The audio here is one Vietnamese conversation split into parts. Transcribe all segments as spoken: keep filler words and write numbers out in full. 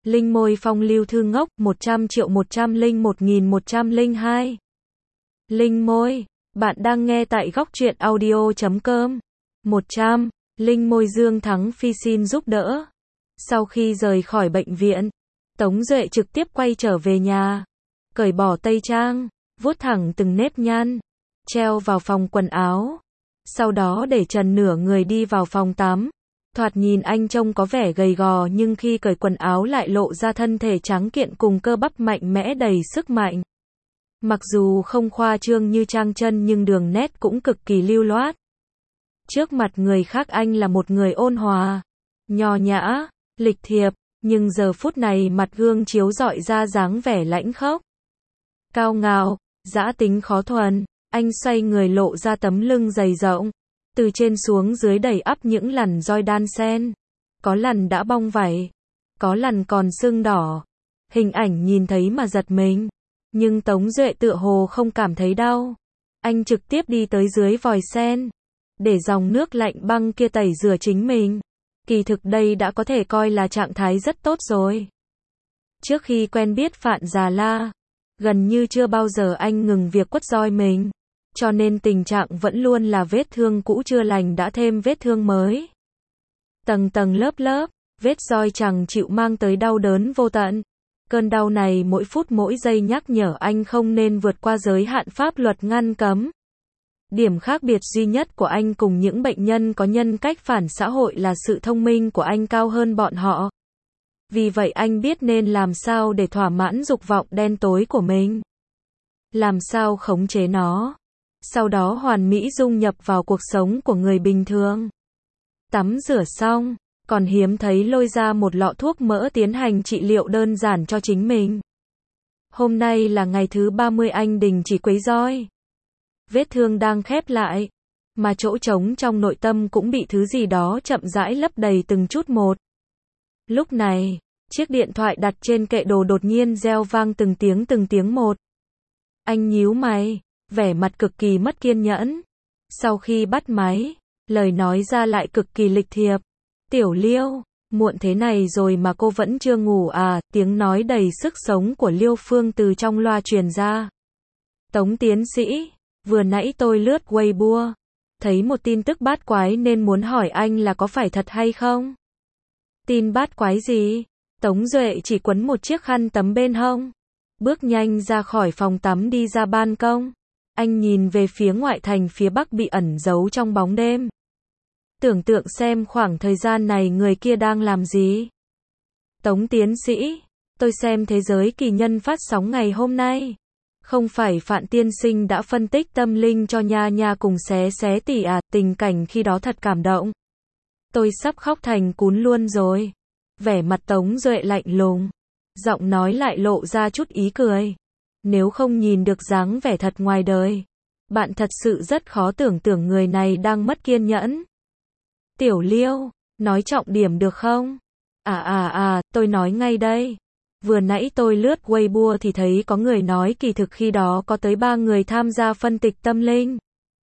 Linh môi phong lưu thư ngốc, một trăm triệu một trăm lẻ một nghìn một trăm lẻ hai. Linh môi, bạn đang nghe tại góc truyện audio chấm com. một trăm. Linh môi Dương Thắng Phi xin giúp đỡ. Sau khi rời khỏi bệnh viện, Tống Duệ trực tiếp quay trở về nhà, cởi bỏ tây trang, vuốt thẳng từng nếp nhăn, treo vào phòng quần áo. Sau đó để trần nửa người đi vào phòng tắm. Thoạt nhìn anh trông có vẻ gầy gò nhưng khi cởi quần áo lại lộ ra thân thể trắng kiện cùng cơ bắp mạnh mẽ đầy sức mạnh. Mặc dù không khoa trương như trang chân nhưng đường nét cũng cực kỳ lưu loát. Trước mặt người khác anh là một người ôn hòa, nho nhã, lịch thiệp, nhưng giờ phút này mặt gương chiếu rọi ra dáng vẻ lãnh khốc, cao ngạo, dã tính khó thuần. Anh xoay người lộ ra tấm lưng dày rộng, từ trên xuống dưới đầy ắp những lằn roi đan xen. Có lằn đã bong vảy, có lằn còn sưng đỏ. Hình ảnh nhìn thấy mà giật mình, nhưng Tống Duệ tựa hồ không cảm thấy đau. Anh trực tiếp đi tới dưới vòi sen, để dòng nước lạnh băng kia tẩy rửa chính mình. Kỳ thực đây đã có thể coi là trạng thái rất tốt rồi. Trước khi quen biết Phạn Già La, gần như chưa bao giờ anh ngừng việc quất roi mình. Cho nên tình trạng vẫn luôn là vết thương cũ chưa lành đã thêm vết thương mới. Tầng tầng lớp lớp, vết roi chẳng chịu mang tới đau đớn vô tận. Cơn đau này mỗi phút mỗi giây nhắc nhở anh không nên vượt qua giới hạn pháp luật ngăn cấm. Điểm khác biệt duy nhất của anh cùng những bệnh nhân có nhân cách phản xã hội là sự thông minh của anh cao hơn bọn họ. Vì vậy anh biết nên làm sao để thỏa mãn dục vọng đen tối của mình. Làm sao khống chế nó. Sau đó hoàn mỹ dung nhập vào cuộc sống của người bình thường. Tắm rửa xong, còn hiếm thấy lôi ra một lọ thuốc mỡ tiến hành trị liệu đơn giản cho chính mình. Hôm nay là ngày thứ ba mươi anh đình chỉ quấy roi. Vết thương đang khép lại, mà chỗ trống trong nội tâm cũng bị thứ gì đó chậm rãi lấp đầy từng chút một. Lúc này, chiếc điện thoại đặt trên kệ đồ đột nhiên reo vang từng tiếng từng tiếng một. Anh nhíu mày, vẻ mặt cực kỳ mất kiên nhẫn. Sau khi bắt máy, lời nói ra lại cực kỳ lịch thiệp. Tiểu Liêu, muộn thế này rồi mà cô vẫn chưa ngủ à? Tiếng nói đầy sức sống của Liêu Phương từ trong loa truyền ra. Tống tiến sĩ, vừa nãy tôi lướt Weibo, thấy một tin tức bát quái nên muốn hỏi anh là có phải thật hay không? Tin bát quái gì? Tống Duệ chỉ quấn một chiếc khăn tắm bên hông, bước nhanh ra khỏi phòng tắm đi ra ban công. Anh nhìn về phía ngoại thành phía bắc bị ẩn giấu trong bóng đêm. Tưởng tượng xem khoảng thời gian này người kia đang làm gì. Tống tiến sĩ, tôi xem Thế giới kỳ nhân phát sóng ngày hôm nay. Không phải Phạn tiên sinh đã phân tích tâm linh cho Nha Nha cùng Xé Xé tỷ à? Tình cảnh khi đó thật cảm động. Tôi sắp khóc thành cún luôn rồi. Vẻ mặt Tống Duệ lạnh lùng, giọng nói lại lộ ra chút ý cười. Nếu không nhìn được dáng vẻ thật ngoài đời, bạn thật sự rất khó tưởng tượng người này đang mất kiên nhẫn. Tiểu Liêu, nói trọng điểm được không? À à à, tôi nói ngay đây. Vừa nãy tôi lướt Weibo thì thấy có người nói kỳ thực khi đó có tới ba người tham gia phân tích tâm linh.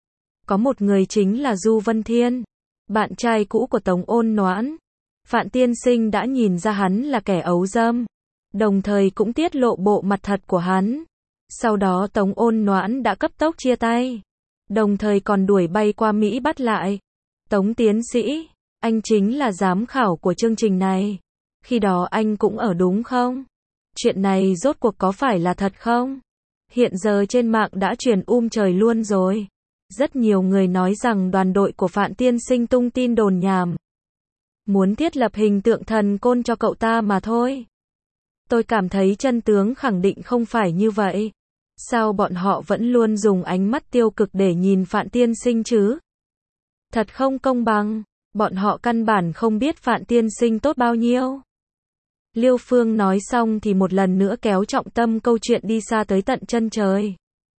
Có một người chính là Du Vân Thiên, bạn trai cũ của Tống Ôn Noãn. Phạn tiên sinh đã nhìn ra hắn là kẻ ấu dâm, đồng thời cũng tiết lộ bộ mặt thật của hắn. Sau đó Tống Ôn Noãn đã cấp tốc chia tay, đồng thời còn đuổi bay qua Mỹ bắt lại. Tống tiến sĩ, anh chính là giám khảo của chương trình này. Khi đó anh cũng ở đúng không? Chuyện này rốt cuộc có phải là thật không? Hiện giờ trên mạng đã truyền um trời luôn rồi. Rất nhiều người nói rằng đoàn đội của Phạn tiên sinh tung tin đồn nhảm, muốn thiết lập hình tượng thần côn cho cậu ta mà thôi. Tôi cảm thấy chân tướng khẳng định không phải như vậy. Sao bọn họ vẫn luôn dùng ánh mắt tiêu cực để nhìn Phạn tiên sinh chứ? Thật không công bằng, bọn họ căn bản không biết Phạn tiên sinh tốt bao nhiêu. Liêu Phương nói xong thì một lần nữa kéo trọng tâm câu chuyện đi xa tới tận chân trời.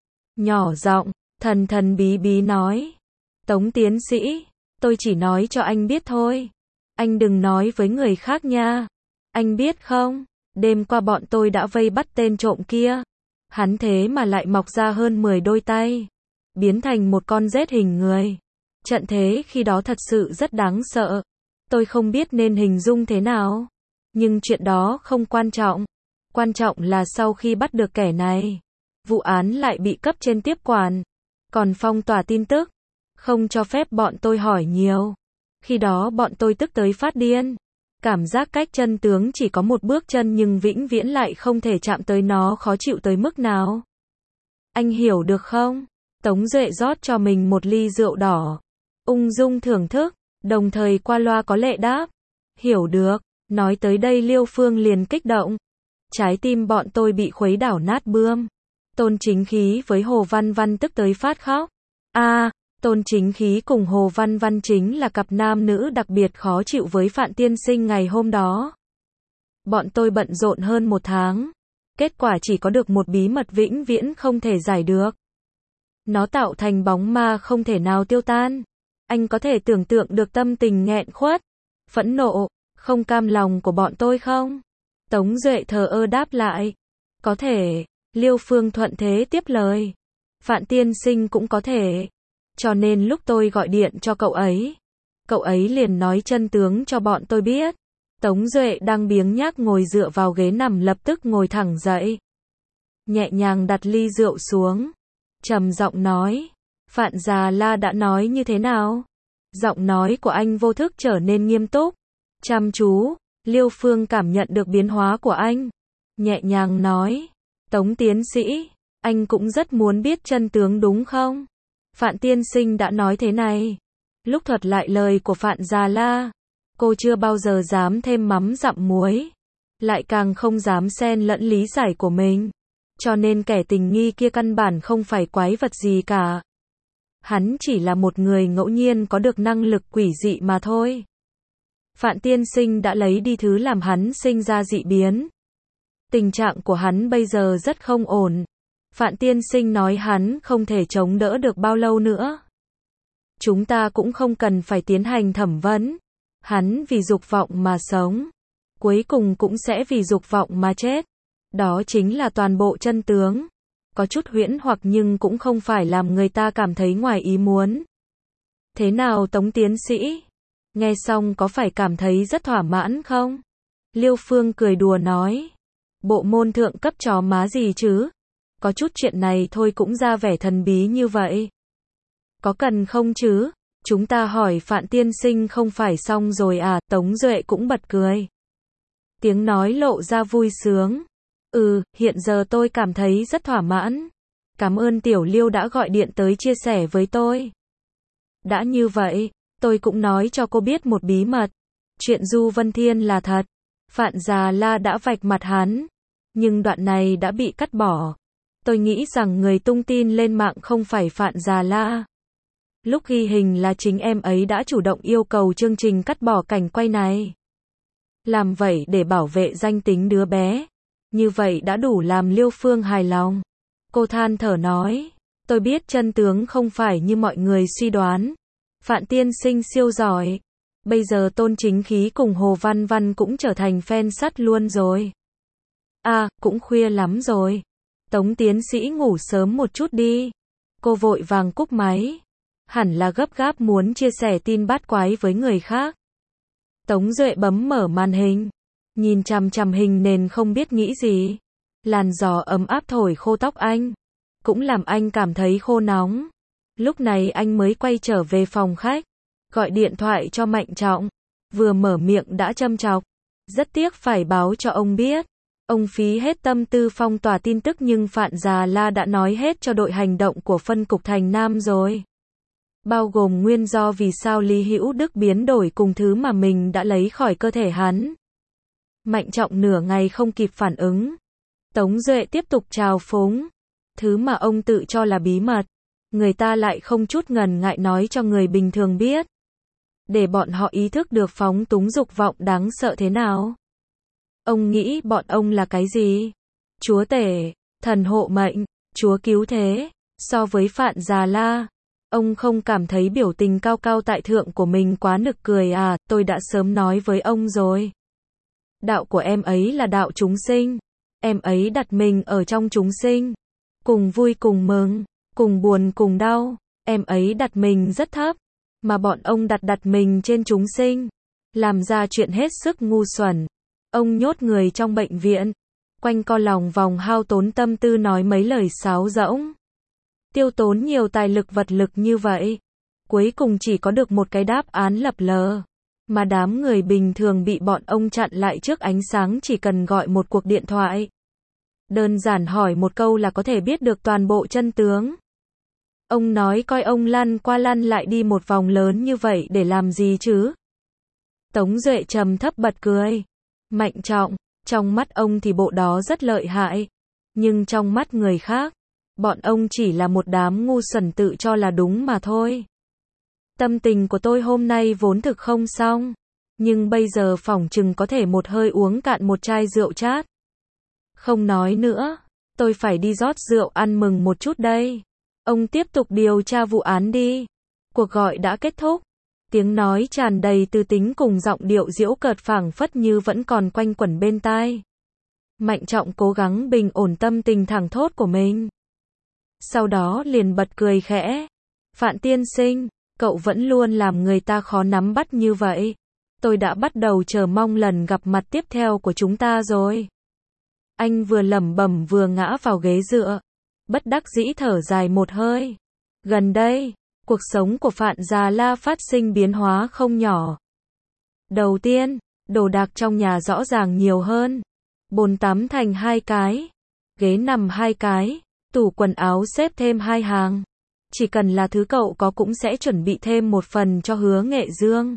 Nhỏ giọng, thần thần bí bí nói. Tống tiến sĩ, tôi chỉ nói cho anh biết thôi. Anh đừng nói với người khác nha. Anh biết không, đêm qua bọn tôi đã vây bắt tên trộm kia. Hắn thế mà lại mọc ra hơn mười đôi tay, biến thành một con rết hình người. Trận thế khi đó thật sự rất đáng sợ. Tôi không biết nên hình dung thế nào. Nhưng chuyện đó không quan trọng. Quan trọng là sau khi bắt được kẻ này, vụ án lại bị cấp trên tiếp quản, còn phong tỏa tin tức, không cho phép bọn tôi hỏi nhiều. Khi đó bọn tôi tức tới phát điên. Cảm giác cách chân tướng chỉ có một bước chân nhưng vĩnh viễn lại không thể chạm tới nó khó chịu tới mức nào. Anh hiểu được không? Tống Duệ rót cho mình một ly rượu đỏ, ung dung thưởng thức, đồng thời qua loa có lệ đáp. Hiểu được. Nói tới đây Liêu Phương liền kích động. Trái tim bọn tôi bị khuấy đảo nát bươm. Tôn Chính Khí với Hồ Văn Văn tức tới phát khóc. A, à, Tôn Chính Khí cùng Hồ Văn Văn chính là cặp nam nữ đặc biệt khó chịu với Phạm Tiên Sinh ngày hôm đó. Bọn tôi bận rộn hơn một tháng. Kết quả chỉ có được một bí mật vĩnh viễn không thể giải được. Nó tạo thành bóng ma không thể nào tiêu tan. Anh có thể tưởng tượng được tâm tình nghẹn khuất, phẫn nộ, không cam lòng của bọn tôi không? Tống Duệ thờ ơ đáp lại. Có thể. Liêu Phương thuận thế tiếp lời. Phạm Tiên Sinh cũng có thể. Cho nên lúc tôi gọi điện cho cậu ấy, cậu ấy liền nói chân tướng cho bọn tôi biết. Tống Duệ đang biếng nhác ngồi dựa vào ghế nằm lập tức ngồi thẳng dậy. Nhẹ nhàng đặt ly rượu xuống. Trầm giọng nói. Phạm Già La đã nói như thế nào? Giọng nói của anh vô thức trở nên nghiêm túc, chăm chú. Liêu Phương cảm nhận được biến hóa của anh. Nhẹ nhàng nói. Tống tiến sĩ, anh cũng rất muốn biết chân tướng đúng không? Phạm Tiên Sinh đã nói thế này. Lúc thuật lại lời của Phạm Già La, cô chưa bao giờ dám thêm mắm dặm muối, lại càng không dám xen lẫn lý giải của mình. Cho nên kẻ tình nghi kia căn bản không phải quái vật gì cả. Hắn chỉ là một người ngẫu nhiên có được năng lực quỷ dị mà thôi. Phạm Tiên Sinh đã lấy đi thứ làm hắn sinh ra dị biến. Tình trạng của hắn bây giờ rất không ổn. Phạm Tiên Sinh nói hắn không thể chống đỡ được bao lâu nữa. Chúng ta cũng không cần phải tiến hành thẩm vấn. Hắn vì dục vọng mà sống, cuối cùng cũng sẽ vì dục vọng mà chết. Đó chính là toàn bộ chân tướng. Có chút huyễn hoặc nhưng cũng không phải làm người ta cảm thấy ngoài ý muốn. Thế nào Tống tiến sĩ? Nghe xong có phải cảm thấy rất thỏa mãn không? Liêu Phương cười đùa nói. Bộ môn thượng cấp chó má gì chứ? Có chút chuyện này thôi cũng ra vẻ thần bí như vậy. Có cần không chứ? Chúng ta hỏi Phạm Tiên Sinh không phải xong rồi à? Tống Duệ cũng bật cười. Tiếng nói lộ ra vui sướng. Ừ, hiện giờ tôi cảm thấy rất thỏa mãn. Cảm ơn Tiểu Liêu đã gọi điện tới chia sẻ với tôi. Đã như vậy, tôi cũng nói cho cô biết một bí mật. Chuyện Du Vân Thiên là thật. Phạm Già La đã vạch mặt hắn. Nhưng đoạn này đã bị cắt bỏ. Tôi nghĩ rằng người tung tin lên mạng không phải Phạm Già La. Lúc ghi hình là chính em ấy đã chủ động yêu cầu chương trình cắt bỏ cảnh quay này. Làm vậy để bảo vệ danh tính đứa bé. Như vậy đã đủ làm Liêu Phương hài lòng. Cô than thở nói. Tôi biết chân tướng không phải như mọi người suy đoán. Phạm Tiên Sinh siêu giỏi. Bây giờ Tôn Chính Khí cùng Hồ Văn Văn cũng trở thành fan sắt luôn rồi. À, cũng khuya lắm rồi. Tống tiến sĩ ngủ sớm một chút đi. Cô vội vàng cúp máy. Hẳn là gấp gáp muốn chia sẻ tin bát quái với người khác. Tống Duệ bấm mở màn hình. Nhìn chằm chằm hình nền không biết nghĩ gì. Làn gió ấm áp thổi khô tóc anh. Cũng làm anh cảm thấy khô nóng. Lúc này anh mới quay trở về phòng khách. Gọi điện thoại cho Mạnh Trọng. Vừa mở miệng đã châm chọc. Rất tiếc phải báo cho ông biết. Ông phí hết tâm tư phong tỏa tin tức nhưng Phạm Già La đã nói hết cho đội hành động của phân cục Thành Nam rồi. Bao gồm nguyên do vì sao Lý Hữu Đức biến đổi cùng thứ mà mình đã lấy khỏi cơ thể hắn. Mạnh Trọng nửa ngày không kịp phản ứng. Tống Duệ tiếp tục trào phúng. Thứ mà ông tự cho là bí mật, người ta lại không chút ngần ngại nói cho người bình thường biết. Để bọn họ ý thức được phóng túng dục vọng đáng sợ thế nào. Ông nghĩ bọn ông là cái gì? Chúa tể, thần hộ mệnh, chúa cứu thế. So với Phạm Già La, ông không cảm thấy biểu tình cao cao tại thượng của mình quá nực cười à? Tôi đã sớm nói với ông rồi. Đạo của em ấy là đạo chúng sinh. Em ấy đặt mình ở trong chúng sinh. Cùng vui cùng mừng, cùng buồn cùng đau. Em ấy đặt mình rất thấp. Mà bọn ông đặt đặt mình trên chúng sinh. Làm ra chuyện hết sức ngu xuẩn. Ông nhốt người trong bệnh viện, quanh co lòng vòng hao tốn tâm tư nói mấy lời sáo rỗng. Tiêu tốn nhiều tài lực vật lực như vậy, cuối cùng chỉ có được một cái đáp án lập lờ. Mà đám người bình thường bị bọn ông chặn lại trước ánh sáng chỉ cần gọi một cuộc điện thoại. Đơn giản hỏi một câu là có thể biết được toàn bộ chân tướng. Ông nói coi ông lăn qua lăn lại đi một vòng lớn như vậy để làm gì chứ? Tống Duệ trầm thấp bật cười. Mạnh Trọng, trong mắt ông thì bộ đó rất lợi hại. Nhưng trong mắt người khác, bọn ông chỉ là một đám ngu xuẩn tự cho là đúng mà thôi. Tâm tình của tôi hôm nay vốn thực không xong. Nhưng bây giờ phỏng chừng có thể một hơi uống cạn một chai rượu chát. Không nói nữa, tôi phải đi rót rượu ăn mừng một chút đây. Ông tiếp tục điều tra vụ án đi. Cuộc gọi đã kết thúc. Tiếng nói tràn đầy tư tính cùng giọng điệu giễu cợt phảng phất như vẫn còn quanh quẩn bên tai. Mạnh Trọng cố gắng bình ổn tâm tình thẳng thốt của mình. Sau đó liền bật cười khẽ. Phạn tiên sinh, cậu vẫn luôn làm người ta khó nắm bắt như vậy. Tôi đã bắt đầu chờ mong lần gặp mặt tiếp theo của chúng ta rồi. Anh vừa lẩm bẩm vừa ngã vào ghế dựa. Bất đắc dĩ thở dài một hơi. Gần đây, cuộc sống của Phạn Già La phát sinh biến hóa không nhỏ. Đầu tiên, đồ đạc trong nhà rõ ràng nhiều hơn. Bồn tắm thành hai cái, ghế nằm hai cái, tủ quần áo xếp thêm hai hàng. Chỉ cần là thứ cậu có cũng sẽ chuẩn bị thêm một phần cho Hứa Nghệ Dương.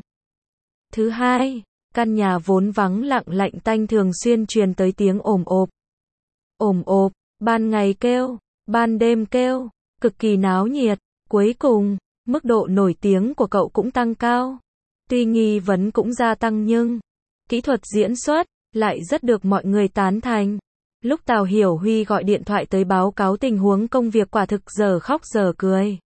Thứ hai, căn nhà vốn vắng lặng lạnh tanh thường xuyên truyền tới tiếng ồm ộp. Ồm ộp, ban ngày kêu, ban đêm kêu, cực kỳ náo nhiệt. Cuối cùng, mức độ nổi tiếng của cậu cũng tăng cao. Tuy nghi vấn cũng gia tăng nhưng kỹ thuật diễn xuất lại rất được mọi người tán thành. Lúc Tào Hiểu Huy gọi điện thoại tới báo cáo tình huống công việc quả thực giờ khóc giờ cười.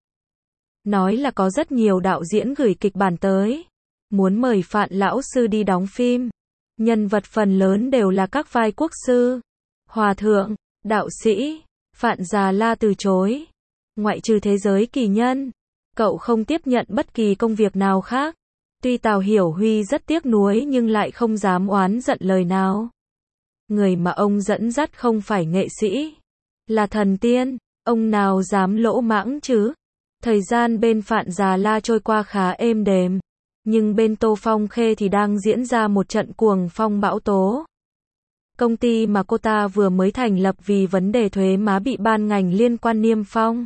Nói là có rất nhiều đạo diễn gửi kịch bản tới, muốn mời Phạn lão sư đi đóng phim. Nhân vật phần lớn đều là các vai quốc sư, hòa thượng, đạo sĩ. Phạn Già La từ chối. Ngoại trừ Thế Giới Kỳ Nhân, cậu không tiếp nhận bất kỳ công việc nào khác. Tuy Tào Hiểu Huy rất tiếc nuối nhưng lại không dám oán giận lời nào. Người mà ông dẫn dắt không phải nghệ sĩ, là thần tiên, ông nào dám lỗ mãng chứ? Thời gian bên Phạn Già La trôi qua khá êm đềm, nhưng bên Tô Phong Khê thì đang diễn ra một trận cuồng phong bão tố. Công ty mà cô ta vừa mới thành lập vì vấn đề thuế má bị ban ngành liên quan niêm phong.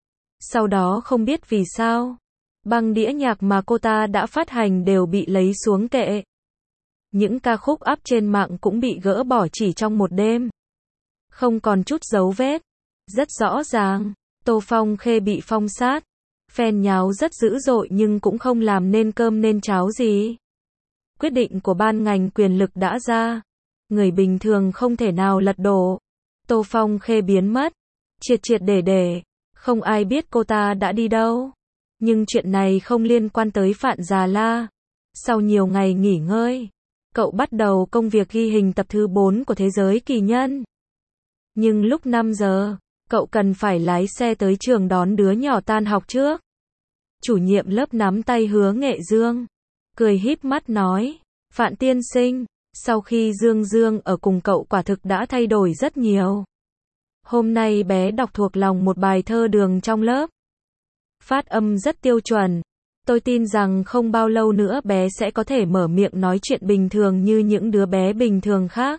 Sau đó không biết vì sao, băng đĩa nhạc mà cô ta đã phát hành đều bị lấy xuống kệ. Những ca khúc up trên mạng cũng bị gỡ bỏ chỉ trong một đêm. Không còn chút dấu vết. Rất rõ ràng, Tô Phong Khê bị phong sát. Fan nháo rất dữ dội nhưng cũng không làm nên cơm nên cháo gì. Quyết định của ban ngành quyền lực đã ra. Người bình thường không thể nào lật đổ. Tô Phong Khê biến mất. Triệt triệt để để. Không ai biết cô ta đã đi đâu. Nhưng chuyện này không liên quan tới Phạn Già La. Sau nhiều ngày nghỉ ngơi, cậu bắt đầu công việc ghi hình tập thứ bốn của Thế Giới Kỳ Nhân. Nhưng lúc năm giờ, cậu cần phải lái xe tới trường đón đứa nhỏ tan học trước. Chủ nhiệm lớp nắm tay Hứa Nghệ Dương, cười híp mắt nói, Phạn tiên sinh, sau khi Dương Dương ở cùng cậu quả thực đã thay đổi rất nhiều. Hôm nay bé đọc thuộc lòng một bài thơ Đường trong lớp. Phát âm rất tiêu chuẩn. Tôi tin rằng không bao lâu nữa bé sẽ có thể mở miệng nói chuyện bình thường như những đứa bé bình thường khác.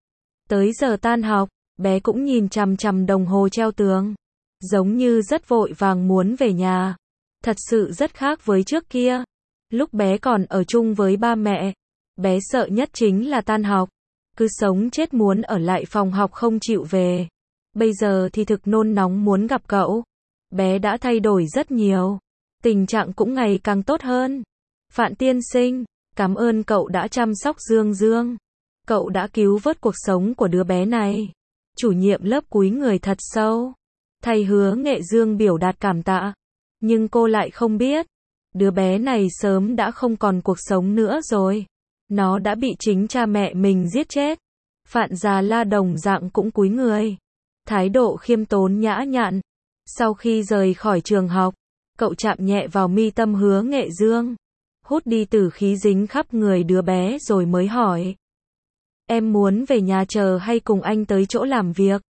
Tới giờ tan học, bé cũng nhìn chằm chằm đồng hồ treo tường. Giống như rất vội vàng muốn về nhà. Thật sự rất khác với trước kia. Lúc bé còn ở chung với ba mẹ, bé sợ nhất chính là tan học. Cứ sống chết muốn ở lại phòng học không chịu về. Bây giờ thì thực nôn nóng muốn gặp cậu. Bé đã thay đổi rất nhiều. Tình trạng cũng ngày càng tốt hơn. Phạn tiên sinh, cảm ơn cậu đã chăm sóc Dương Dương. Cậu đã cứu vớt cuộc sống của đứa bé này. Chủ nhiệm lớp cúi người thật sâu. Thầy Hứa Nghệ Dương biểu đạt cảm tạ. Nhưng cô lại không biết. Đứa bé này sớm đã không còn cuộc sống nữa rồi. Nó đã bị chính cha mẹ mình giết chết. Phạn Già La đồng dạng cũng cúi người. Thái độ khiêm tốn nhã nhặn. Sau khi rời khỏi trường học, cậu chạm nhẹ vào mi tâm Hứa Nghệ Dương. Hút đi tử khí dính khắp người đứa bé rồi mới hỏi. Em muốn về nhà chờ hay cùng anh tới chỗ làm việc?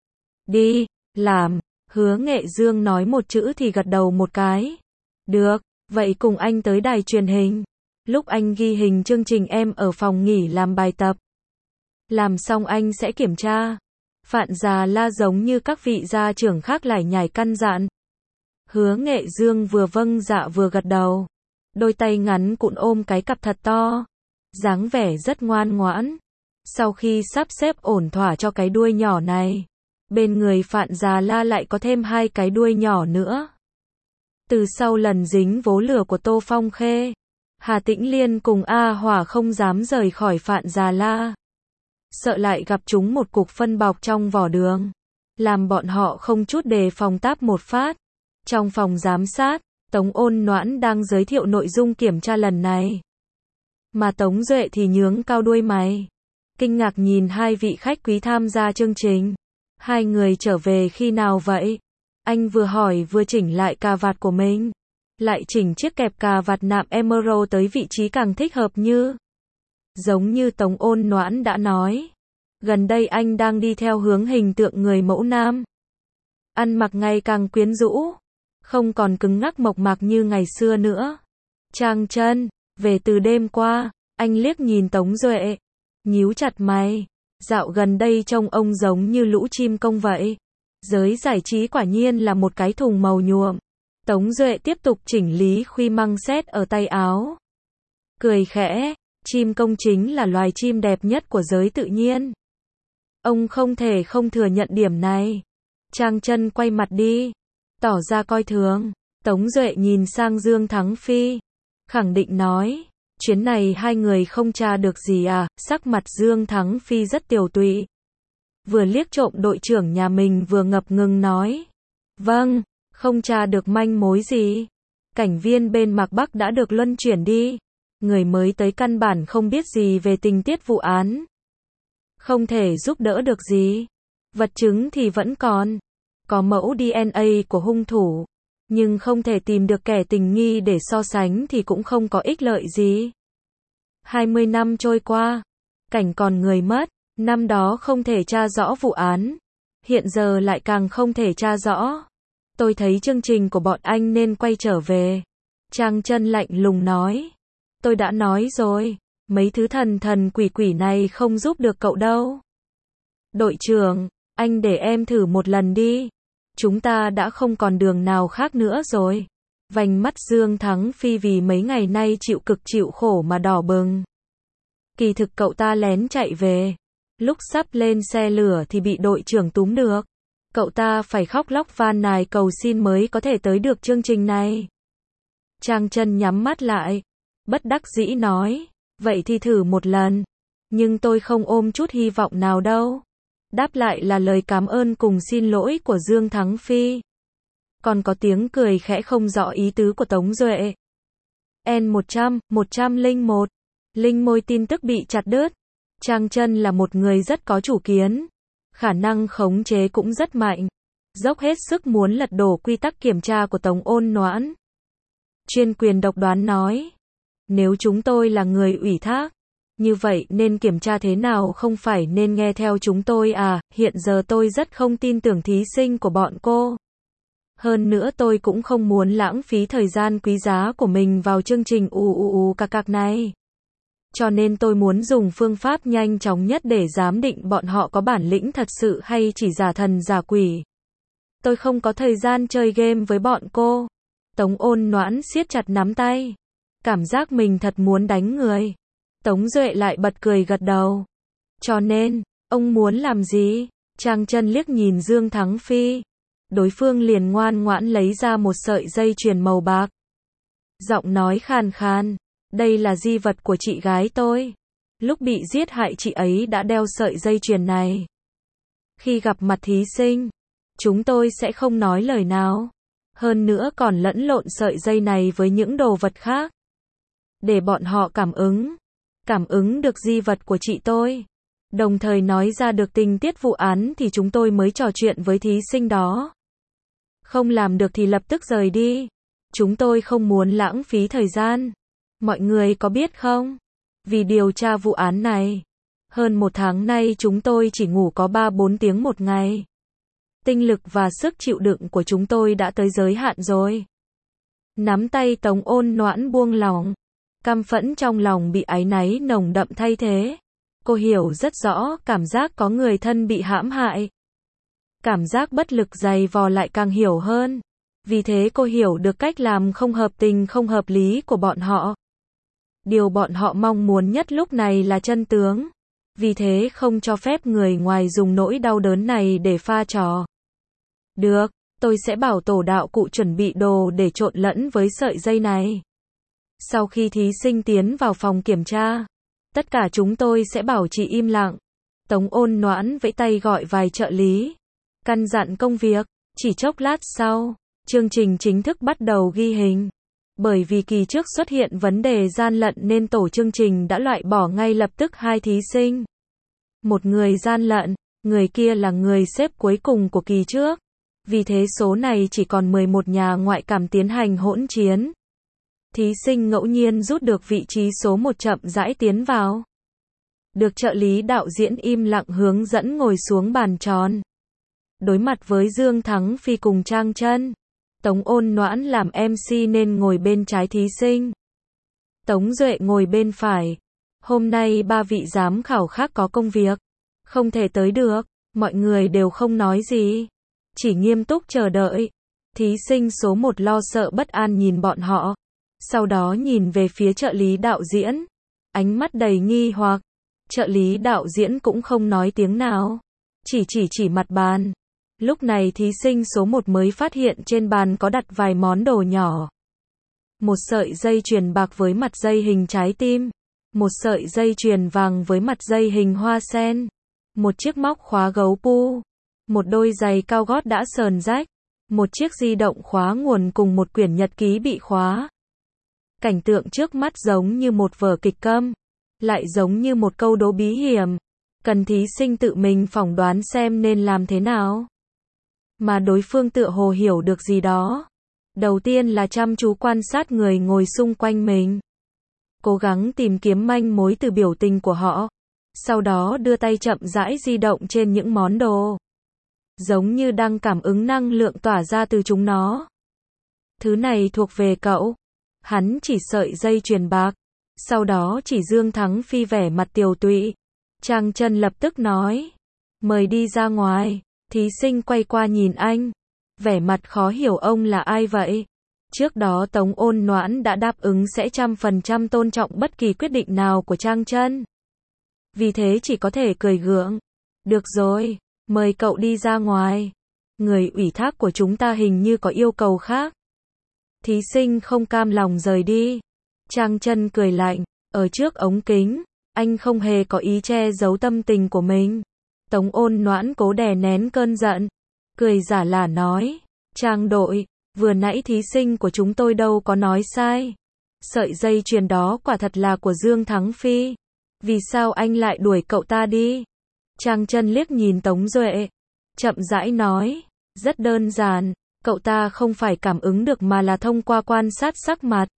Đi, làm. Hứa Nghệ Dương nói một chữ thì gật đầu một cái. Được, vậy cùng anh tới đài truyền hình. Lúc anh ghi hình chương trình em ở phòng nghỉ làm bài tập. Làm xong anh sẽ kiểm tra. Phạn Già La giống như các vị gia trưởng khác lải nhải căn dặn. Hứa Nghệ Dương vừa vâng dạ vừa gật đầu. Đôi tay ngắn cụn ôm cái cặp thật to. Dáng vẻ rất ngoan ngoãn. Sau khi sắp xếp ổn thỏa cho cái đuôi nhỏ này, bên người Phạn Già La lại có thêm hai cái đuôi nhỏ nữa. Từ sau lần dính vố lửa của Tô Phong Khê, Hà Tĩnh Liên cùng A Hỏa không dám rời khỏi Phạn Già La. Sợ lại gặp chúng một cục phân bọc trong vỏ đường, làm bọn họ không chút đề phòng táp một phát. Trong phòng giám sát, Tống Ôn Noãn đang giới thiệu nội dung kiểm tra lần này. Mà Tống Duệ thì nhướng cao đuôi mày, kinh ngạc nhìn hai vị khách quý tham gia chương trình. Hai người trở về khi nào vậy? Anh vừa hỏi vừa chỉnh lại cà vạt của mình. Lại chỉnh chiếc kẹp cà vạt nạm emerald tới vị trí càng thích hợp như. Giống như Tống Ôn Noãn đã nói. Gần đây anh đang đi theo hướng hình tượng người mẫu nam. Ăn mặc ngày càng quyến rũ. Không còn cứng ngắc mộc mạc như ngày xưa nữa. Trang chân, về từ đêm qua, anh liếc nhìn Tống Duệ. Nhíu chặt mày. Dạo gần đây trông ông giống như lũ chim công vậy. Giới giải trí quả nhiên là một cái thùng màu nhuộm. Tống Duệ tiếp tục chỉnh lý khuy măng xét ở tay áo. Cười khẽ, chim công chính là loài chim đẹp nhất của giới tự nhiên. Ông không thể không thừa nhận điểm này. Trang chân quay mặt đi, tỏ ra coi thường. Tống Duệ nhìn sang Dương Thắng Phi, khẳng định nói, chuyến này hai người không tra được gì à? Sắc mặt Dương Thắng Phi rất tiều tụy. Vừa liếc trộm đội trưởng nhà mình vừa ngập ngừng nói, vâng, không tra được manh mối gì. Cảnh viên bên Mạc Bắc đã được luân chuyển đi. Người mới tới căn bản không biết gì về tình tiết vụ án. Không thể giúp đỡ được gì. Vật chứng thì vẫn còn. Có mẫu đê en a của hung thủ. Nhưng không thể tìm được kẻ tình nghi để so sánh thì cũng không có ích lợi gì. hai mươi năm trôi qua. Cảnh còn người mất. Năm đó không thể tra rõ vụ án. Hiện giờ lại càng không thể tra rõ. Tôi thấy chương trình của bọn anh nên quay trở về. Trang chân lạnh lùng nói. Tôi đã nói rồi. Mấy thứ thần thần quỷ quỷ này không giúp được cậu đâu. Đội trưởng, anh để em thử một lần đi. Chúng ta đã không còn đường nào khác nữa rồi. Vành mắt Dương Thắng Phi vì mấy ngày nay chịu cực chịu khổ mà đỏ bừng. Kỳ thực cậu ta lén chạy về. Lúc sắp lên xe lửa thì bị đội trưởng túm được. Cậu ta phải khóc lóc van nài cầu xin mới có thể tới được chương trình này. Trang chân nhắm mắt lại. Bất đắc dĩ nói. Vậy thì thử một lần. Nhưng tôi không ôm chút hy vọng nào đâu. Đáp lại là lời cảm ơn cùng xin lỗi của Dương Thắng Phi. Còn có tiếng cười khẽ không rõ ý tứ của Tống Duệ. N một trăm, một trăm lẻ một. Linh môi tin tức bị chặt đứt. Trang chân là một người rất có chủ kiến. Khả năng khống chế cũng rất mạnh. Dốc hết sức muốn lật đổ quy tắc kiểm tra của Tống Ôn Noãn. Chuyên quyền độc đoán nói. Nếu chúng tôi là người ủy thác, như vậy nên kiểm tra thế nào không phải nên nghe theo chúng tôi à? Hiện giờ tôi rất không tin tưởng thí sinh của bọn cô. Hơn nữa tôi cũng không muốn lãng phí thời gian quý giá của mình vào chương trình ù ù ù cạc cạc này. Cho nên tôi muốn dùng phương pháp nhanh chóng nhất để giám định bọn họ có bản lĩnh thật sự hay chỉ giả thần giả quỷ. Tôi không có thời gian chơi game với bọn cô. Tống Ôn Noãn siết chặt nắm tay. Cảm giác mình thật muốn đánh người. Tống Duệ lại bật cười gật đầu. Cho nên, ông muốn làm gì? Trang chân liếc nhìn Dương Thắng Phi. Đối phương liền ngoan ngoãn lấy ra một sợi dây chuyền màu bạc. Giọng nói khàn khàn. Đây là di vật của chị gái tôi. Lúc bị giết hại chị ấy đã đeo sợi dây chuyền này. Khi gặp mặt thí sinh, chúng tôi sẽ không nói lời nào. Hơn nữa còn lẫn lộn sợi dây này với những đồ vật khác. Để bọn họ cảm ứng. Cảm ứng được di vật của chị tôi. Đồng thời nói ra được tình tiết vụ án thì chúng tôi mới trò chuyện với thí sinh đó. Không làm được thì lập tức rời đi. Chúng tôi không muốn lãng phí thời gian. Mọi người có biết không? Vì điều tra vụ án này, Hơn một tháng nay chúng tôi chỉ ngủ có ba bốn tiếng một ngày. Tinh lực và sức chịu đựng của chúng tôi đã tới giới hạn rồi. Nắm tay Tống Ôn Noãn buông lỏng. Căm phẫn trong lòng bị áy náy nồng đậm thay thế. Cô hiểu rất rõ cảm giác có người thân bị hãm hại. Cảm giác bất lực dày vò lại càng hiểu hơn. Vì thế cô hiểu được cách làm không hợp tình không hợp lý của bọn họ. Điều bọn họ mong muốn nhất lúc này là chân tướng. Vì thế không cho phép người ngoài dùng nỗi đau đớn này để pha trò. Được, tôi sẽ bảo tổ đạo cụ chuẩn bị đồ để trộn lẫn với sợi dây này. Sau khi thí sinh tiến vào phòng kiểm tra, tất cả chúng tôi sẽ bảo trì im lặng. Tống Ôn Noãn vẫy tay gọi vài trợ lý. Căn dặn công việc, chỉ chốc lát sau, chương trình chính thức bắt đầu ghi hình. Bởi vì kỳ trước xuất hiện vấn đề gian lận nên tổ chương trình đã loại bỏ ngay lập tức hai thí sinh. Một người gian lận, người kia là người xếp cuối cùng của kỳ trước. Vì thế số này chỉ còn mười một nhà ngoại cảm tiến hành hỗn chiến. Thí sinh ngẫu nhiên rút được vị trí số một chậm rãi tiến vào. Được trợ lý đạo diễn im lặng hướng dẫn ngồi xuống bàn tròn. Đối mặt với Dương Thắng Phi cùng Trang Chân, Tống Ôn Noãn làm em xê nên ngồi bên trái thí sinh. Tống Duệ ngồi bên phải. Hôm nay ba vị giám khảo khác có công việc, không thể tới được, mọi người đều không nói gì, chỉ nghiêm túc chờ đợi. Thí sinh số một lo sợ bất an nhìn bọn họ, sau đó nhìn về phía trợ lý đạo diễn, ánh mắt đầy nghi hoặc. Trợ lý đạo diễn cũng không nói tiếng nào, chỉ chỉ chỉ mặt bàn. Lúc này thí sinh số một mới phát hiện trên bàn có đặt vài món đồ nhỏ. Một sợi dây chuyền bạc với mặt dây hình trái tim, một sợi dây chuyền vàng với mặt dây hình hoa sen, một chiếc móc khóa gấu pu, một đôi giày cao gót đã sờn rách, một chiếc di động khóa nguồn cùng một quyển nhật ký bị khóa. Cảnh tượng trước mắt giống như một vở kịch câm, lại giống như một câu đố bí hiểm, cần thí sinh tự mình phỏng đoán xem nên làm thế nào. Mà đối phương tựa hồ hiểu được gì đó. Đầu tiên là chăm chú quan sát người ngồi xung quanh mình, cố gắng tìm kiếm manh mối từ biểu tình của họ, sau đó đưa tay chậm rãi di động trên những món đồ, giống như đang cảm ứng năng lượng tỏa ra từ chúng nó. Thứ này thuộc về cậu. Hắn chỉ sợi dây chuyền bạc, sau đó chỉ Dương Thắng Phi vẻ mặt tiều tụy. Trang Chân lập tức nói, mời đi ra ngoài. Thí sinh quay qua nhìn anh, vẻ mặt khó hiểu ông là ai vậy. Trước đó Tống Ôn Noãn đã đáp ứng sẽ trăm phần trăm tôn trọng bất kỳ quyết định nào của Trang Chân. Vì thế chỉ có thể cười gượng. Được rồi, mời cậu đi ra ngoài. Người ủy thác của chúng ta hình như có yêu cầu khác. Thí sinh không cam lòng rời đi. Trang Chân cười lạnh, ở trước ống kính, anh không hề có ý che giấu tâm tình của mình. Tống Ôn Noãn cố đè nén cơn giận, cười giả lả nói, Trang đội, vừa nãy thí sinh của chúng tôi đâu có nói sai. Sợi dây chuyền đó quả thật là của Dương Thắng Phi. Vì sao anh lại đuổi cậu ta đi? Trang Chân liếc nhìn Tống Duệ, chậm rãi nói, rất đơn giản, cậu ta không phải cảm ứng được mà là thông qua quan sát sắc mặt.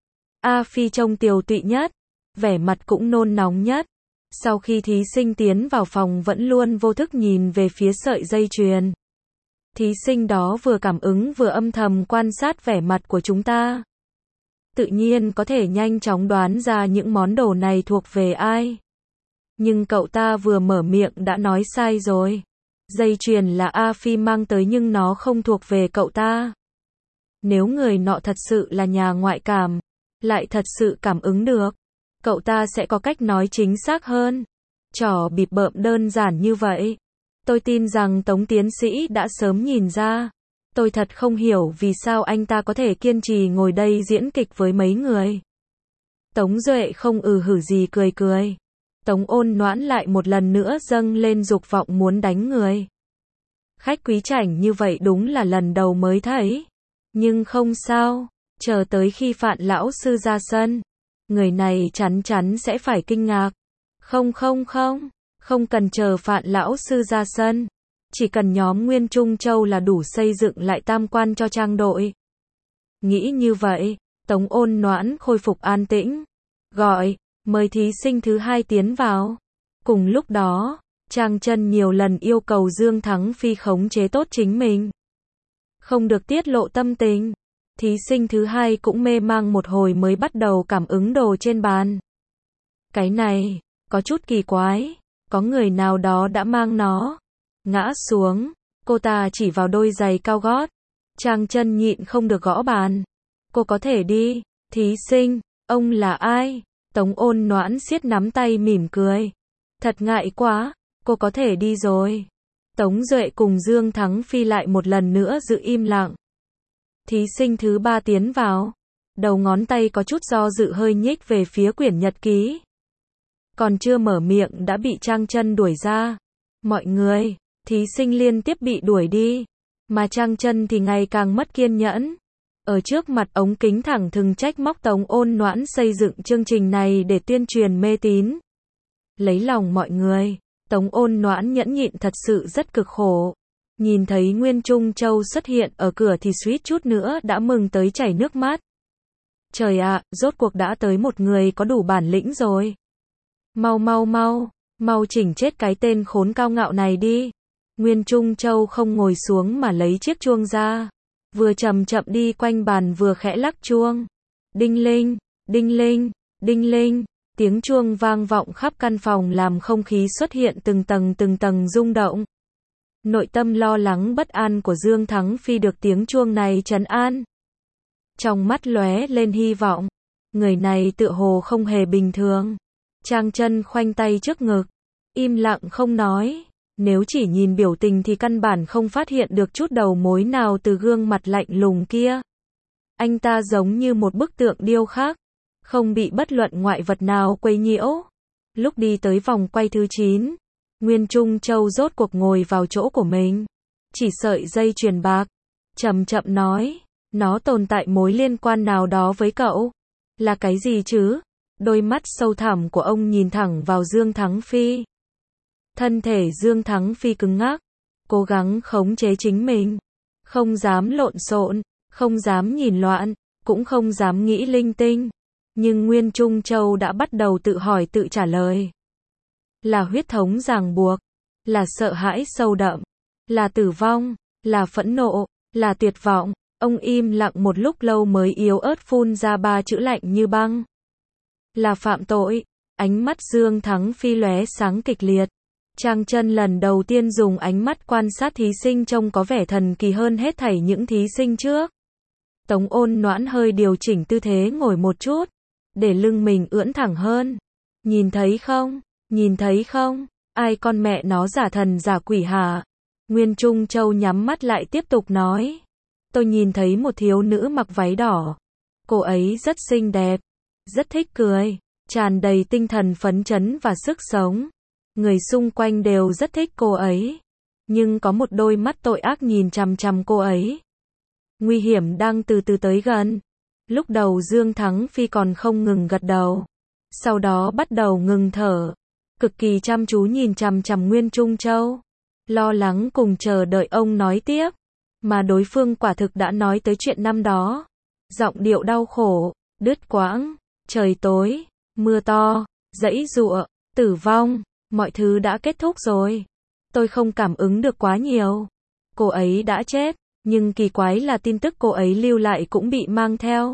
A Phi trông tiều tụy nhất, vẻ mặt cũng nôn nóng nhất. Sau khi thí sinh tiến vào phòng vẫn luôn vô thức nhìn về phía sợi dây chuyền. Thí sinh đó vừa cảm ứng vừa âm thầm quan sát vẻ mặt của chúng ta. Tự nhiên có thể nhanh chóng đoán ra những món đồ này thuộc về ai. Nhưng cậu ta vừa mở miệng đã nói sai rồi. Dây chuyền là A Phi mang tới nhưng nó không thuộc về cậu ta. Nếu người nọ thật sự là nhà ngoại cảm, lại thật sự cảm ứng được, cậu ta sẽ có cách nói chính xác hơn. Trò bịp bợm đơn giản như vậy, tôi tin rằng Tống tiến sĩ đã sớm nhìn ra. Tôi thật không hiểu vì sao anh ta có thể kiên trì ngồi đây diễn kịch với mấy người. Tống Duệ không ừ hử gì cười cười. Tống Ôn Noãn lại một lần nữa dâng lên dục vọng muốn đánh người. Khách quý chảnh như vậy đúng là lần đầu mới thấy. Nhưng không sao, chờ tới khi Phạn lão sư ra sân, người này chắn chắn sẽ phải kinh ngạc. Không không không, không cần chờ Phạn lão sư ra sân. Chỉ cần nhóm Nguyên Trung Châu là đủ xây dựng lại tam quan cho Trang đội. Nghĩ như vậy, Tống Ôn Noãn khôi phục an tĩnh. Gọi, mời thí sinh thứ hai tiến vào. Cùng lúc đó, Trang Chân nhiều lần yêu cầu Dương Thắng Phi khống chế tốt chính mình, không được tiết lộ tâm tình. Thí sinh thứ hai cũng mê mang một hồi mới bắt đầu cảm ứng đồ trên bàn. Cái này, có chút kỳ quái, có người nào đó đã mang nó. Ngã xuống, cô ta chỉ vào đôi giày cao gót. Trang Chân nhịn không được gõ bàn. Cô có thể đi. Thí sinh, ông là ai? Tống Ôn Noãn siết nắm tay mỉm cười. Thật ngại quá, cô có thể đi rồi. Tống Duệ cùng Dương Thắng Phi lại một lần nữa giữ im lặng. Thí sinh thứ ba tiến vào. Đầu ngón tay có chút do dự hơi nhích về phía quyển nhật ký. Còn chưa mở miệng đã bị Trang Chân đuổi ra. Mọi người, thí sinh liên tiếp bị đuổi đi. Mà Trang Chân thì ngày càng mất kiên nhẫn. Ở trước mặt ống kính thẳng thừng trách móc Tống Ôn Noãn xây dựng chương trình này để tuyên truyền mê tín. Lấy lòng mọi người, Tống Ôn Noãn nhẫn nhịn thật sự rất cực khổ. Nhìn thấy Nguyên Trung Châu xuất hiện ở cửa thì suýt chút nữa đã mừng tới chảy nước mắt. Trời ạ, rốt cuộc đã tới một người có đủ bản lĩnh rồi. Mau mau mau, mau chỉnh chết cái tên khốn cao ngạo này đi. Nguyên Trung Châu không ngồi xuống mà lấy chiếc chuông ra. Vừa chậm chậm đi quanh bàn vừa khẽ lắc chuông. Đinh linh, đinh linh, đinh linh. Tiếng chuông vang vọng khắp căn phòng làm không khí xuất hiện từng tầng từng tầng rung động. Nội tâm lo lắng bất an của Dương Thắng Phi được tiếng chuông này trấn an. Trong mắt lóe lên hy vọng. Người này tựa hồ không hề bình thường. Trang Chân khoanh tay trước ngực. Im lặng không nói. Nếu chỉ nhìn biểu tình thì căn bản không phát hiện được chút đầu mối nào từ gương mặt lạnh lùng kia. Anh ta giống như một bức tượng điêu khắc. Không bị bất luận ngoại vật nào quấy nhiễu. Lúc đi tới vòng quay thứ chín. Nguyên Trung Châu rốt cuộc ngồi vào chỗ của mình. Chỉ sợi dây chuyền bạc. Chậm chậm nói. Nó tồn tại mối liên quan nào đó với cậu. Là cái gì chứ? Đôi mắt sâu thẳm của ông nhìn thẳng vào Dương Thắng Phi. Thân thể Dương Thắng Phi cứng ngắc. Cố gắng khống chế chính mình. Không dám lộn xộn. Không dám nhìn loạn. Cũng không dám nghĩ linh tinh. Nhưng Nguyên Trung Châu đã bắt đầu tự hỏi tự trả lời. Là huyết thống ràng buộc. Là sợ hãi sâu đậm. Là tử vong. Là phẫn nộ. Là tuyệt vọng. Ông im lặng một lúc lâu mới yếu ớt phun ra ba chữ lạnh như băng. Là phạm tội. Ánh mắt Dương Thắng Phi lóe sáng kịch liệt. Trang Chân lần đầu tiên dùng ánh mắt quan sát thí sinh trông có vẻ thần kỳ hơn hết thảy những thí sinh trước. Tống Ôn Noãn hơi điều chỉnh tư thế ngồi một chút. Để lưng mình ưỡn thẳng hơn. Nhìn thấy không? Nhìn thấy không? Ai con mẹ nó giả thần giả quỷ hả? Nguyên Trung Châu nhắm mắt lại tiếp tục nói. Tôi nhìn thấy một thiếu nữ mặc váy đỏ. Cô ấy rất xinh đẹp. Rất thích cười. Tràn đầy tinh thần phấn chấn và sức sống. Người xung quanh đều rất thích cô ấy. Nhưng có một đôi mắt tội ác nhìn chằm chằm cô ấy. Nguy hiểm đang từ từ tới gần. Lúc đầu Dương Thắng Phi còn không ngừng gật đầu. Sau đó bắt đầu ngừng thở. Cực kỳ chăm chú nhìn chằm chằm Nguyên Trung Châu. Lo lắng cùng chờ đợi ông nói tiếp. Mà đối phương quả thực đã nói tới chuyện năm đó. Giọng điệu đau khổ, đứt quãng, trời tối, mưa to, giãy giụa, tử vong, mọi thứ đã kết thúc rồi. Tôi không cảm ứng được quá nhiều. Cô ấy đã chết, nhưng kỳ quái là tin tức cô ấy lưu lại cũng bị mang theo.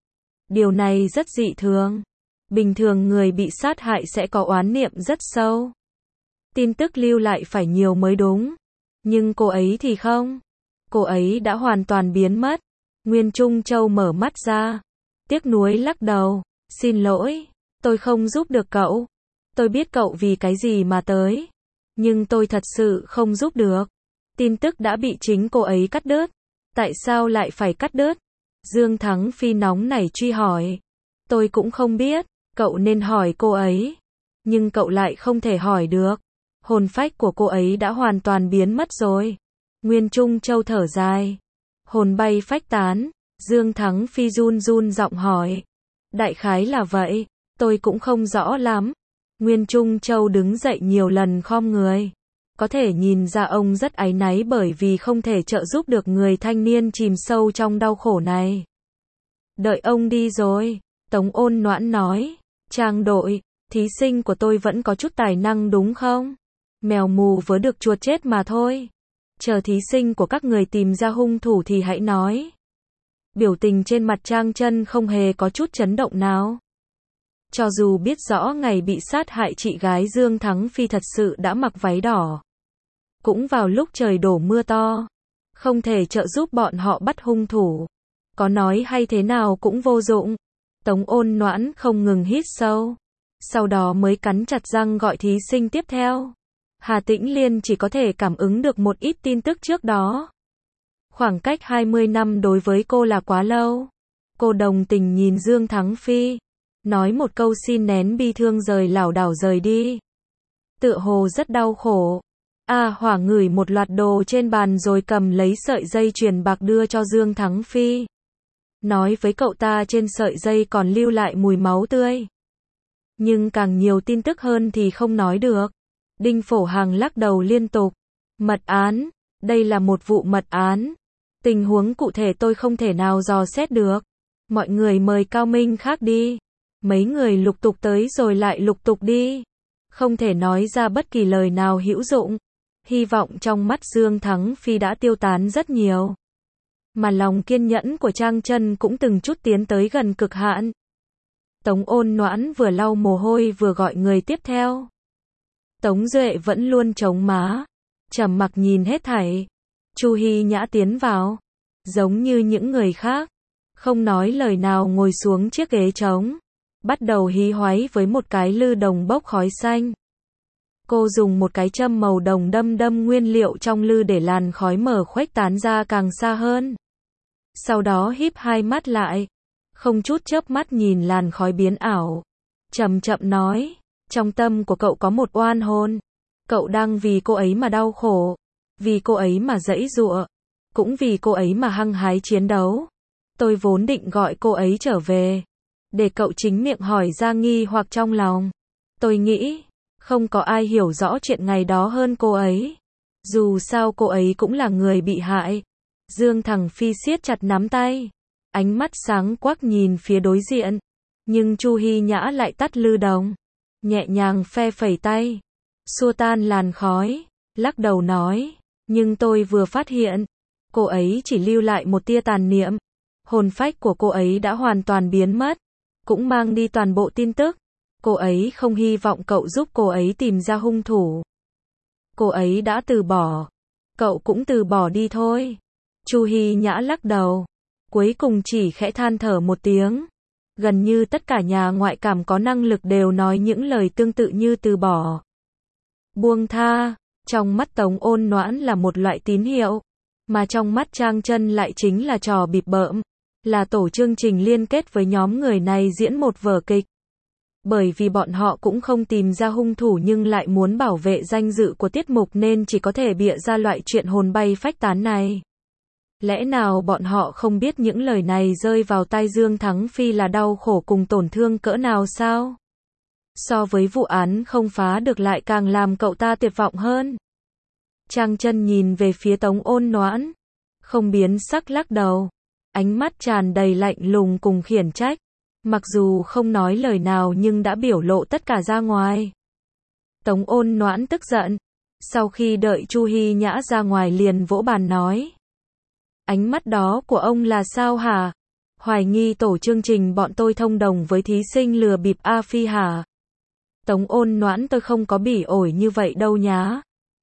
Điều này rất dị thường. Bình thường người bị sát hại sẽ có oán niệm rất sâu. Tin tức lưu lại phải nhiều mới đúng. Nhưng cô ấy thì không. Cô ấy đã hoàn toàn biến mất. Nguyên Trung Châu mở mắt ra. Tiếc nuối lắc đầu. Xin lỗi, tôi không giúp được cậu. Tôi biết cậu vì cái gì mà tới. Nhưng tôi thật sự không giúp được. Tin tức đã bị chính cô ấy cắt đứt. Tại sao lại phải cắt đứt? Dương Thắng Phi nóng nảy truy hỏi. Tôi cũng không biết, cậu nên hỏi cô ấy. Nhưng cậu lại không thể hỏi được. Hồn phách của cô ấy đã hoàn toàn biến mất rồi. Nguyên Trung Châu thở dài. Hồn bay phách tán. Dương Thắng Phi run run giọng hỏi. Đại khái là vậy, tôi cũng không rõ lắm. Nguyên Trung Châu đứng dậy nhiều lần khom người. Có thể nhìn ra ông rất áy náy bởi vì không thể trợ giúp được người thanh niên chìm sâu trong đau khổ này. Đợi ông đi rồi, Tống Ôn Noãn nói. Trang đội, thí sinh của tôi vẫn có chút tài năng đúng không? Mèo mù vớ được chuột chết mà thôi. Chờ thí sinh của các người tìm ra hung thủ thì hãy nói. Biểu tình trên mặt Trang Chân không hề có chút chấn động nào. Cho dù biết rõ ngày bị sát hại chị gái Dương Thắng Phi thật sự đã mặc váy đỏ. Cũng vào lúc trời đổ mưa to. Không thể trợ giúp bọn họ bắt hung thủ. Có nói hay thế nào cũng vô dụng. Tống Ôn Noãn không ngừng hít sâu. Sau đó mới cắn chặt răng gọi thí sinh tiếp theo. Hà Tĩnh Liên chỉ có thể cảm ứng được một ít tin tức trước đó. Khoảng cách hai mươi năm đối với cô là quá lâu. Cô đồng tình nhìn Dương Thắng Phi. Nói một câu xin nén bi thương rời lảo đảo rời đi. Tựa hồ rất đau khổ. A Hỏa ngửi một loạt đồ trên bàn rồi cầm lấy sợi dây chuyền bạc đưa cho Dương Thắng Phi. Nói với cậu ta trên sợi dây còn lưu lại mùi máu tươi. Nhưng càng nhiều tin tức hơn thì không nói được. Đinh Phổ Hằng lắc đầu liên tục. Mật án, đây là một vụ mật án. Tình huống cụ thể tôi không thể nào dò xét được. Mọi người mời cao minh khác đi. Mấy người lục tục tới rồi lại lục tục đi. Không thể nói ra bất kỳ lời nào hữu dụng. Hy vọng trong mắt Dương Thắng Phi đã tiêu tán rất nhiều. Mà lòng kiên nhẫn của Trang Chân cũng từng chút tiến tới gần cực hạn. Tống Ôn Noãn vừa lau mồ hôi vừa gọi người tiếp theo. Tống Duệ vẫn luôn chống má, trầm mặc nhìn hết thảy. Chu Hi Nhã tiến vào, giống như những người khác, không nói lời nào ngồi xuống chiếc ghế trống, bắt đầu hí hoáy với một cái lư đồng bốc khói xanh. Cô dùng một cái châm màu đồng đâm đâm nguyên liệu trong lư để làn khói mờ khuếch tán ra càng xa hơn. Sau đó híp hai mắt lại, không chút chớp mắt nhìn làn khói biến ảo. Chậm chậm nói, trong tâm của cậu có một oan hồn. Cậu đang vì cô ấy mà đau khổ, vì cô ấy mà giãy giụa, cũng vì cô ấy mà hăng hái chiến đấu. Tôi vốn định gọi cô ấy trở về, để cậu chính miệng hỏi ra nghi hoặc trong lòng. Tôi nghĩ, không có ai hiểu rõ chuyện ngày đó hơn cô ấy. Dù sao cô ấy cũng là người bị hại. Dương Thắng Phi siết chặt nắm tay, ánh mắt sáng quắc nhìn phía đối diện. Nhưng Chu Hi Nhã lại tắt lư đồng, nhẹ nhàng phe phẩy tay, xua tan làn khói, lắc đầu nói, nhưng tôi vừa phát hiện, cô ấy chỉ lưu lại một tia tàn niệm. Hồn phách của cô ấy đã hoàn toàn biến mất, cũng mang đi toàn bộ tin tức. Cô ấy không hy vọng cậu giúp cô ấy tìm ra hung thủ. Cô ấy đã từ bỏ. Cậu cũng từ bỏ đi thôi. Chu Hi Nhã lắc đầu, cuối cùng chỉ khẽ than thở một tiếng. Gần như tất cả nhà ngoại cảm có năng lực đều nói những lời tương tự như từ bỏ, buông tha. Trong mắt Tống Ôn Noãn là một loại tín hiệu, mà trong mắt Trang Chân lại chính là trò bịp bợm, là tổ chương trình liên kết với nhóm người này diễn một vở kịch. Bởi vì bọn họ cũng không tìm ra hung thủ nhưng lại muốn bảo vệ danh dự của tiết mục nên chỉ có thể bịa ra loại chuyện hồn bay phách tán này. Lẽ nào bọn họ không biết những lời này rơi vào tai Dương Thắng Phi là đau khổ cùng tổn thương cỡ nào sao? So với vụ án không phá được lại càng làm cậu ta tuyệt vọng hơn. Trang Chân nhìn về phía Tống Ôn Noãn, không biến sắc lắc đầu, ánh mắt tràn đầy lạnh lùng cùng khiển trách. Mặc dù không nói lời nào nhưng đã biểu lộ tất cả ra ngoài. Tống Ôn Noãn tức giận, sau khi đợi Chu Hi Nhã ra ngoài liền vỗ bàn nói. Ánh mắt đó của ông là sao hả? Hoài nghi tổ chương trình bọn tôi thông đồng với thí sinh lừa bịp A Phi hả? Tống Ôn Noãn tôi không có bỉ ổi như vậy đâu nhá.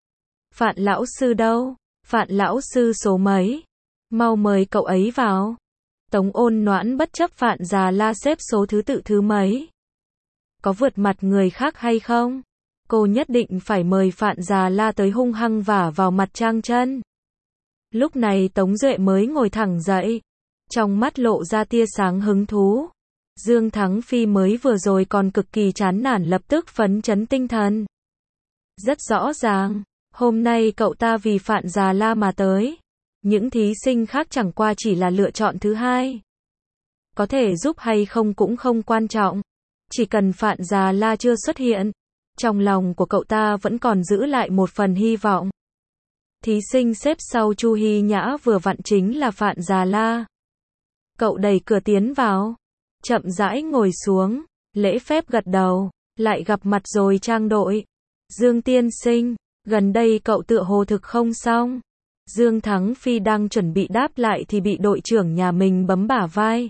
Phạn lão sư đâu? Phạn lão sư số mấy? Mau mời cậu ấy vào. Tống Ôn Noãn bất chấp Phạn già la xếp số thứ tự thứ mấy. Có vượt mặt người khác hay không? Cô nhất định phải mời Phạn già la tới hung hăng vả vào mặt Trang Chân. Lúc này Tống Duệ mới ngồi thẳng dậy, trong mắt lộ ra tia sáng hứng thú. Dương Thắng Phi mới vừa rồi còn cực kỳ chán nản lập tức phấn chấn tinh thần. Rất rõ ràng, hôm nay cậu ta vì Phạn già la mà tới. Những thí sinh khác chẳng qua chỉ là lựa chọn thứ hai. Có thể giúp hay không cũng không quan trọng. Chỉ cần Phạn già la chưa xuất hiện, trong lòng của cậu ta vẫn còn giữ lại một phần hy vọng. Thí sinh xếp sau Chu Hi Nhã vừa vặn chính là Phạn già la. Cậu đẩy cửa tiến vào, chậm rãi ngồi xuống, lễ phép gật đầu, Lại gặp mặt rồi Trang đội. Dương tiên sinh, gần đây cậu tựa hồ thực không xong. Dương Thắng Phi đang chuẩn bị đáp lại thì bị đội trưởng nhà mình bấm bả vai.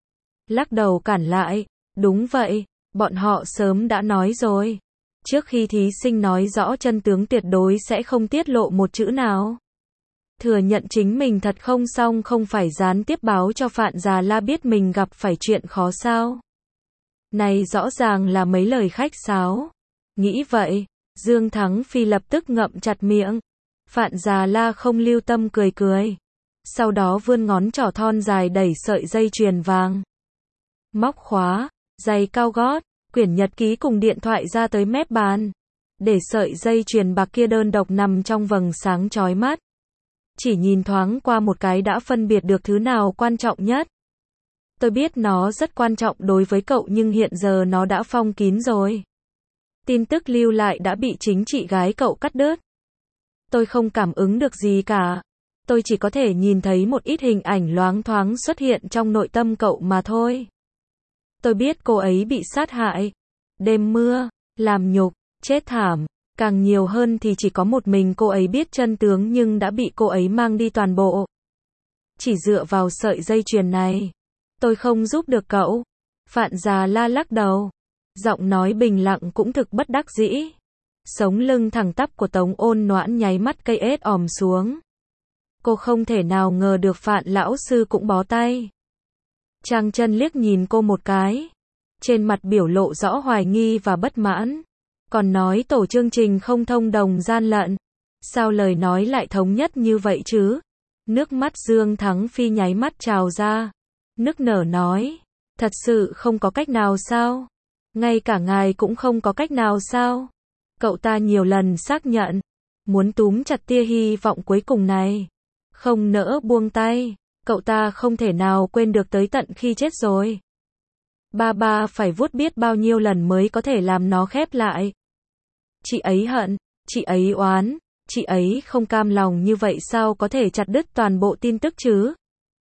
Lắc đầu cản lại, đúng vậy, bọn họ sớm đã nói rồi. Trước khi thí sinh nói rõ chân tướng tuyệt đối sẽ không tiết lộ một chữ nào. Thừa nhận chính mình thật không xong không phải gián tiếp báo cho Phạn Già La biết mình gặp phải chuyện khó sao. Này rõ ràng là mấy lời khách sáo. Nghĩ vậy, Dương Thắng Phi lập tức ngậm chặt miệng. Phạn Già La không lưu tâm cười cười. Sau đó vươn ngón trỏ thon dài đẩy sợi dây chuyền vàng. Móc khóa, giày cao gót, quyển nhật ký cùng điện thoại ra tới mép bàn. Để sợi dây chuyền bạc kia đơn độc nằm trong vầng sáng chói mắt. Chỉ nhìn thoáng qua một cái đã phân biệt được thứ nào quan trọng nhất. Tôi biết nó rất quan trọng đối với cậu nhưng hiện giờ nó đã phong kín rồi. Tin tức lưu lại đã bị chính chị gái cậu cắt đứt. Tôi không cảm ứng được gì cả. Tôi chỉ có thể nhìn thấy một ít hình ảnh loáng thoáng xuất hiện trong nội tâm cậu mà thôi. Tôi biết cô ấy bị sát hại. Đêm mưa, làm nhục, chết thảm. Càng nhiều hơn thì chỉ có một mình cô ấy biết chân tướng nhưng đã bị cô ấy mang đi toàn bộ. Chỉ dựa vào sợi dây chuyền này, tôi không giúp được cậu. Phạn Già La lắc đầu. Giọng nói bình lặng cũng thực bất đắc dĩ. Sống lưng thẳng tắp của Tống Ôn Noãn nháy mắt cây ết òm xuống. Cô không thể nào ngờ được Phạn lão sư cũng bó tay. Trang Chân liếc nhìn cô một cái. Trên mặt biểu lộ rõ hoài nghi và bất mãn. Còn nói tổ chương trình không thông đồng gian lận. Sao lời nói lại thống nhất như vậy chứ? Nước mắt Dương Thắng Phi nháy mắt trào ra. Nức nở nói. Thật sự không có cách nào sao? Ngay cả ngài cũng không có cách nào sao? Cậu ta nhiều lần xác nhận. Muốn túm chặt tia hy vọng cuối cùng này. Không nỡ buông tay. Cậu ta không thể nào quên được tới tận khi chết rồi. Ba ba phải vuốt biết bao nhiêu lần mới có thể làm nó khép lại. Chị ấy hận, chị ấy oán, chị ấy không cam lòng như vậy sao có thể chặt đứt toàn bộ tin tức chứ?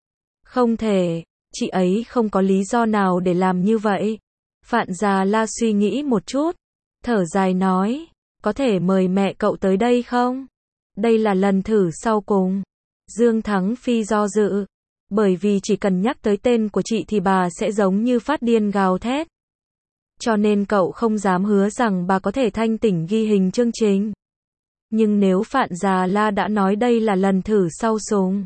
Không thể, chị ấy không có lý do nào để làm như vậy. Phạn Già La suy nghĩ một chút, thở dài nói, có thể mời mẹ cậu tới đây không? Đây là lần thử sau cùng. Dương Thắng Phi do dự, bởi vì chỉ cần nhắc tới tên của chị thì bà sẽ giống như phát điên gào thét. Cho nên cậu không dám hứa rằng bà có thể thanh tỉnh ghi hình chương trình. Nhưng nếu Phạn Già La đã nói đây là lần thử sau cùng,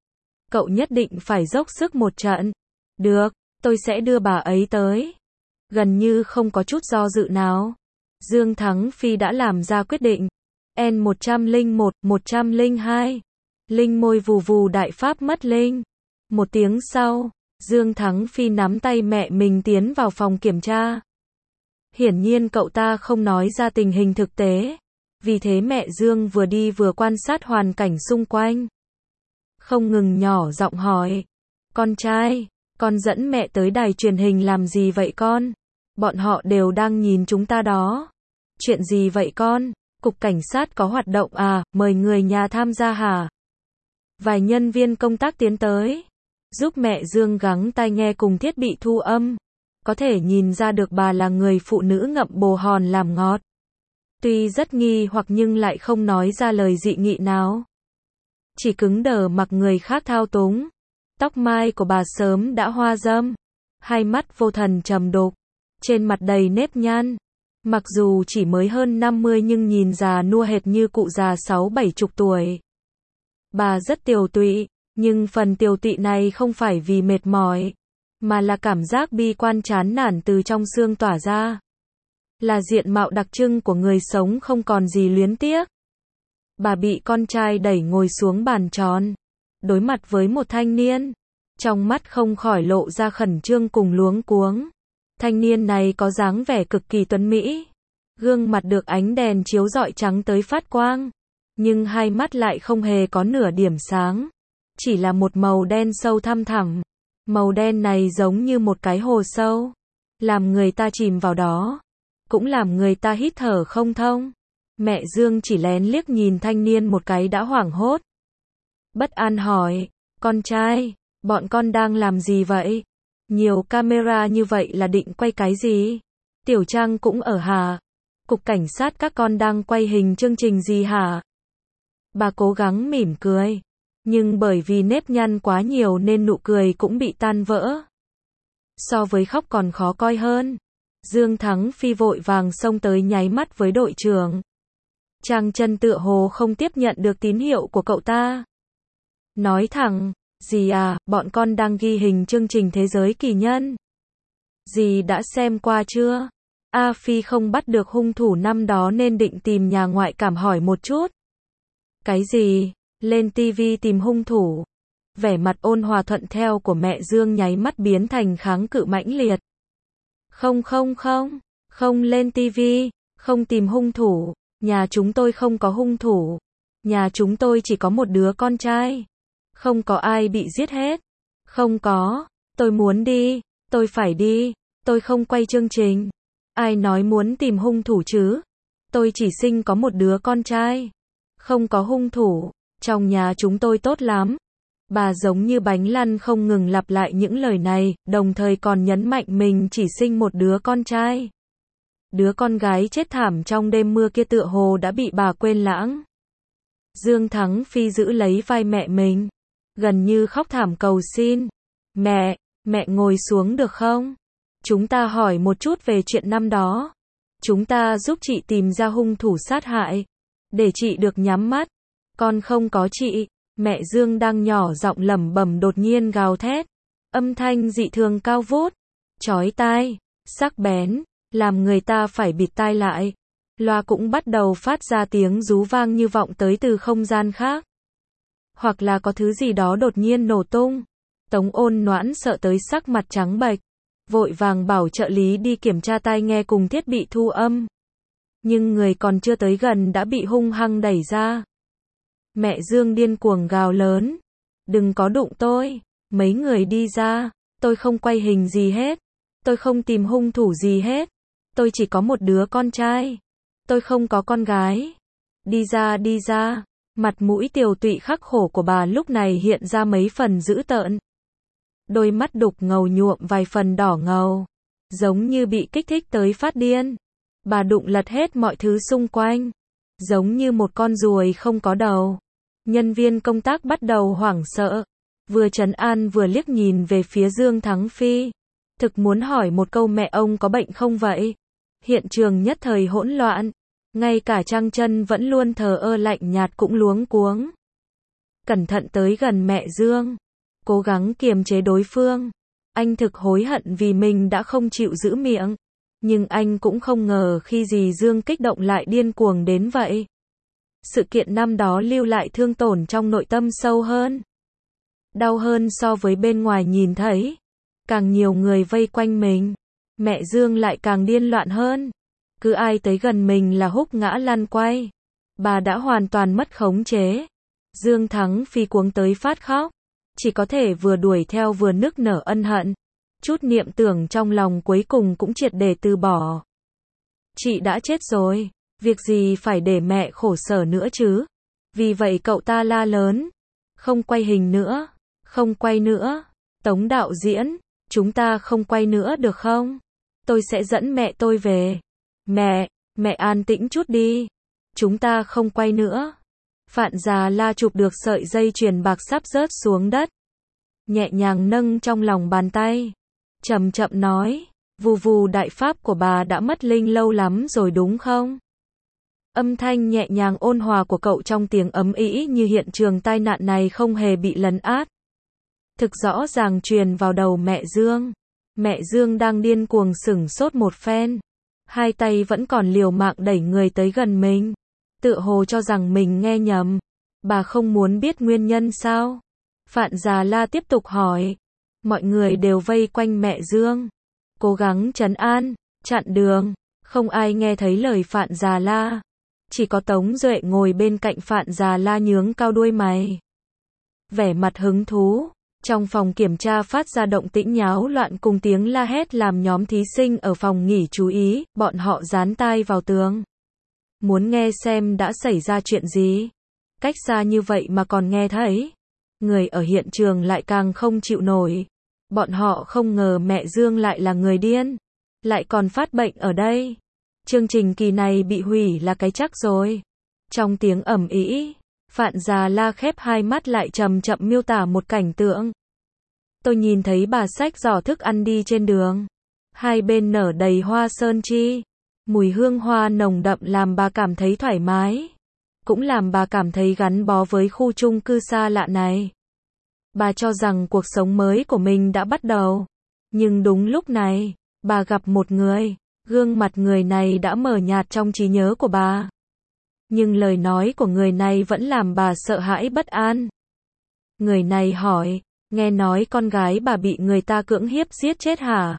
cậu nhất định phải dốc sức một trận. Được, tôi sẽ đưa bà ấy tới. Gần như không có chút do dự nào. Dương Thắng Phi đã làm ra quyết định. N một trăm lẻ một, một trăm lẻ hai. Linh môi vù vù đại pháp mất linh. Một tiếng sau, Dương Thắng Phi nắm tay mẹ mình tiến vào phòng kiểm tra. Hiển nhiên cậu ta không nói ra tình hình thực tế. Vì thế mẹ Dương vừa đi vừa quan sát hoàn cảnh xung quanh. Không ngừng nhỏ giọng hỏi. Con trai, con dẫn mẹ tới đài truyền hình làm gì vậy con? Bọn họ đều đang nhìn chúng ta đó. Chuyện gì vậy con? Cục cảnh sát có hoạt động à, mời người nhà tham gia hả? Vài nhân viên công tác tiến tới. Giúp mẹ Dương gắng tai nghe cùng thiết bị thu âm. Có thể nhìn ra được bà là người phụ nữ ngậm bồ hòn làm ngọt. Tuy rất nghi hoặc nhưng lại không nói ra lời dị nghị nào. Chỉ cứng đờ mặc người khác thao túng. Tóc mai của bà sớm đã hoa râm. Hai mắt vô thần trầm đục. Trên mặt đầy nếp nhăn. Mặc dù chỉ mới hơn năm mươi nhưng nhìn già nua hệt như cụ già sáu bảy chục tuổi. Bà rất tiều tụy, nhưng phần tiều tụy này không phải vì mệt mỏi, mà là cảm giác bi quan chán nản từ trong xương tỏa ra. Là diện mạo đặc trưng của người sống không còn gì luyến tiếc. Bà bị con trai đẩy ngồi xuống bàn tròn, đối mặt với một thanh niên. Trong mắt không khỏi lộ ra khẩn trương cùng luống cuống. Thanh niên này có dáng vẻ cực kỳ tuấn mỹ. Gương mặt được ánh đèn chiếu rọi trắng tới phát quang. Nhưng hai mắt lại không hề có nửa điểm sáng. Chỉ là một màu đen sâu thăm thẳm. Màu đen này giống như một cái hồ sâu. Làm người ta chìm vào đó. Cũng làm người ta hít thở không thông. Mẹ Dương chỉ lén liếc nhìn thanh niên một cái đã hoảng hốt. Bất an hỏi. Con trai, bọn con đang làm gì vậy? Nhiều camera như vậy là định quay cái gì? Tiểu Trang cũng ở hả? Cục cảnh sát các con đang quay hình chương trình gì hả? Bà cố gắng mỉm cười. Nhưng bởi vì nếp nhăn quá nhiều nên nụ cười cũng bị tan vỡ. So với khóc còn khó coi hơn. Dương Thắng Phi vội vàng xông tới nháy mắt với đội trưởng. Trang Chân tựa hồ không tiếp nhận được tín hiệu của cậu ta. Nói thẳng, dì à, bọn con đang ghi hình chương trình Thế giới kỳ nhân. Dì đã xem qua chưa? A Phi không bắt được hung thủ năm đó nên định tìm nhà ngoại cảm hỏi một chút. Cái gì? Lên ti vi tìm hung thủ. Vẻ mặt ôn hòa thuận theo của mẹ Dương nháy mắt biến thành kháng cự mãnh liệt. Không không không, không lên ti vi, không tìm hung thủ, nhà chúng tôi không có hung thủ. Nhà chúng tôi chỉ có một đứa con trai. Không có ai bị giết hết. Không có, tôi muốn đi, tôi phải đi, tôi không quay chương trình. Ai nói muốn tìm hung thủ chứ? Tôi chỉ sinh có một đứa con trai. Không có hung thủ, trong nhà chúng tôi tốt lắm. Bà giống như bánh lăn không ngừng lặp lại những lời này, đồng thời còn nhấn mạnh mình chỉ sinh một đứa con trai. Đứa con gái chết thảm trong đêm mưa kia tựa hồ đã bị bà quên lãng. Dương Thắng Phi giữ lấy vai mẹ mình, gần như khóc thảm cầu xin. Mẹ, mẹ ngồi xuống được không? Chúng ta hỏi một chút về chuyện năm đó. Chúng ta giúp chị tìm ra hung thủ sát hại. Để chị được nhắm mắt. Con không có chị. Mẹ Dương đang nhỏ giọng lẩm bẩm đột nhiên gào thét. Âm thanh dị thường cao vút, chói tai, sắc bén, làm người ta phải bịt tai lại. Loa cũng bắt đầu phát ra tiếng rú vang như vọng tới từ không gian khác. Hoặc là có thứ gì đó đột nhiên nổ tung. Tống Ôn Noãn sợ tới sắc mặt trắng bệch, vội vàng bảo trợ lý đi kiểm tra tai nghe cùng thiết bị thu âm. Nhưng người còn chưa tới gần đã bị hung hăng đẩy ra. Mẹ Dương điên cuồng gào lớn. Đừng có đụng tôi. Mấy người đi ra. Tôi không quay hình gì hết. Tôi không tìm hung thủ gì hết. Tôi chỉ có một đứa con trai. Tôi không có con gái. Đi ra đi ra. Mặt mũi tiều tụy khắc khổ của bà lúc này hiện ra mấy phần dữ tợn. Đôi mắt đục ngầu nhuộm vài phần đỏ ngầu. Giống như bị kích thích tới phát điên. Bà đụng lật hết mọi thứ xung quanh. Giống như một con ruồi không có đầu. Nhân viên công tác bắt đầu hoảng sợ. Vừa trấn an vừa liếc nhìn về phía Dương Thắng Phi. Thực muốn hỏi một câu mẹ ông có bệnh không vậy? Hiện trường nhất thời hỗn loạn. Ngay cả Trang Chân vẫn luôn thờ ơ lạnh nhạt cũng luống cuống. Cẩn thận tới gần mẹ Dương. Cố gắng kiềm chế đối phương. Anh thực hối hận vì mình đã không chịu giữ miệng. Nhưng anh cũng không ngờ khi dì Dương kích động lại điên cuồng đến vậy. Sự kiện năm đó lưu lại thương tổn trong nội tâm sâu hơn. Đau hơn so với bên ngoài nhìn thấy. Càng nhiều người vây quanh mình. Mẹ Dương lại càng điên loạn hơn. Cứ ai tới gần mình là húc ngã lăn quay. Bà đã hoàn toàn mất khống chế. Dương Thắng Phi cuống tới phát khóc. Chỉ có thể vừa đuổi theo vừa nức nở ân hận. Chút niệm tưởng trong lòng cuối cùng cũng triệt để từ bỏ. Chị đã chết rồi. Việc gì phải để mẹ khổ sở nữa chứ? Vì vậy cậu ta la lớn. Không quay hình nữa. Không quay nữa. Tống đạo diễn, chúng ta không quay nữa được không? Tôi sẽ dẫn mẹ tôi về. Mẹ, mẹ an tĩnh chút đi. Chúng ta không quay nữa. Phạn Già La chụp được sợi dây chuyền bạc sắp rớt xuống đất. Nhẹ nhàng nâng trong lòng bàn tay. Chậm chậm nói, vù vù đại pháp của bà đã mất linh lâu lắm rồi đúng không? Âm thanh nhẹ nhàng ôn hòa của cậu trong tiếng ấm ĩ như hiện trường tai nạn này không hề bị lấn át. Thực rõ ràng truyền vào đầu mẹ Dương. Mẹ Dương đang điên cuồng sửng sốt một phen. Hai tay vẫn còn liều mạng đẩy người tới gần mình. Tựa hồ cho rằng mình nghe nhầm. Bà không muốn biết nguyên nhân sao? Phạn Già La tiếp tục hỏi. Mọi người đều vây quanh mẹ Dương. Cố gắng trấn an, chặn đường. Không ai nghe thấy lời Phạn Già La. Chỉ có Tống Duệ ngồi bên cạnh Phạn Già La nhướng cao đuôi mày. Vẻ mặt hứng thú. Trong phòng kiểm tra phát ra động tĩnh nháo loạn cùng tiếng la hét làm nhóm thí sinh ở phòng nghỉ chú ý, bọn họ dán tai vào tường. Muốn nghe xem đã xảy ra chuyện gì. Cách xa như vậy mà còn nghe thấy. Người ở hiện trường lại càng không chịu nổi. Bọn họ không ngờ mẹ Dương lại là người điên. lại còn phát bệnh ở đây. Chương trình kỳ này bị hủy là cái chắc rồi. Trong tiếng ầm ĩ, Phạn Già La khép hai mắt lại chậm chậm miêu tả một cảnh tượng. Tôi nhìn thấy bà xách giỏ thức ăn đi trên đường. Hai bên nở đầy hoa sơn chi. Mùi hương hoa nồng đậm làm bà cảm thấy thoải mái. Cũng làm bà cảm thấy gắn bó với khu chung cư xa lạ này. Bà cho rằng cuộc sống mới của mình đã bắt đầu. Nhưng đúng lúc này, bà gặp một người. Gương mặt người này đã mờ nhạt trong trí nhớ của bà. Nhưng lời nói của người này vẫn làm bà sợ hãi bất an. Người này hỏi, nghe nói con gái bà bị người ta cưỡng hiếp giết chết hả?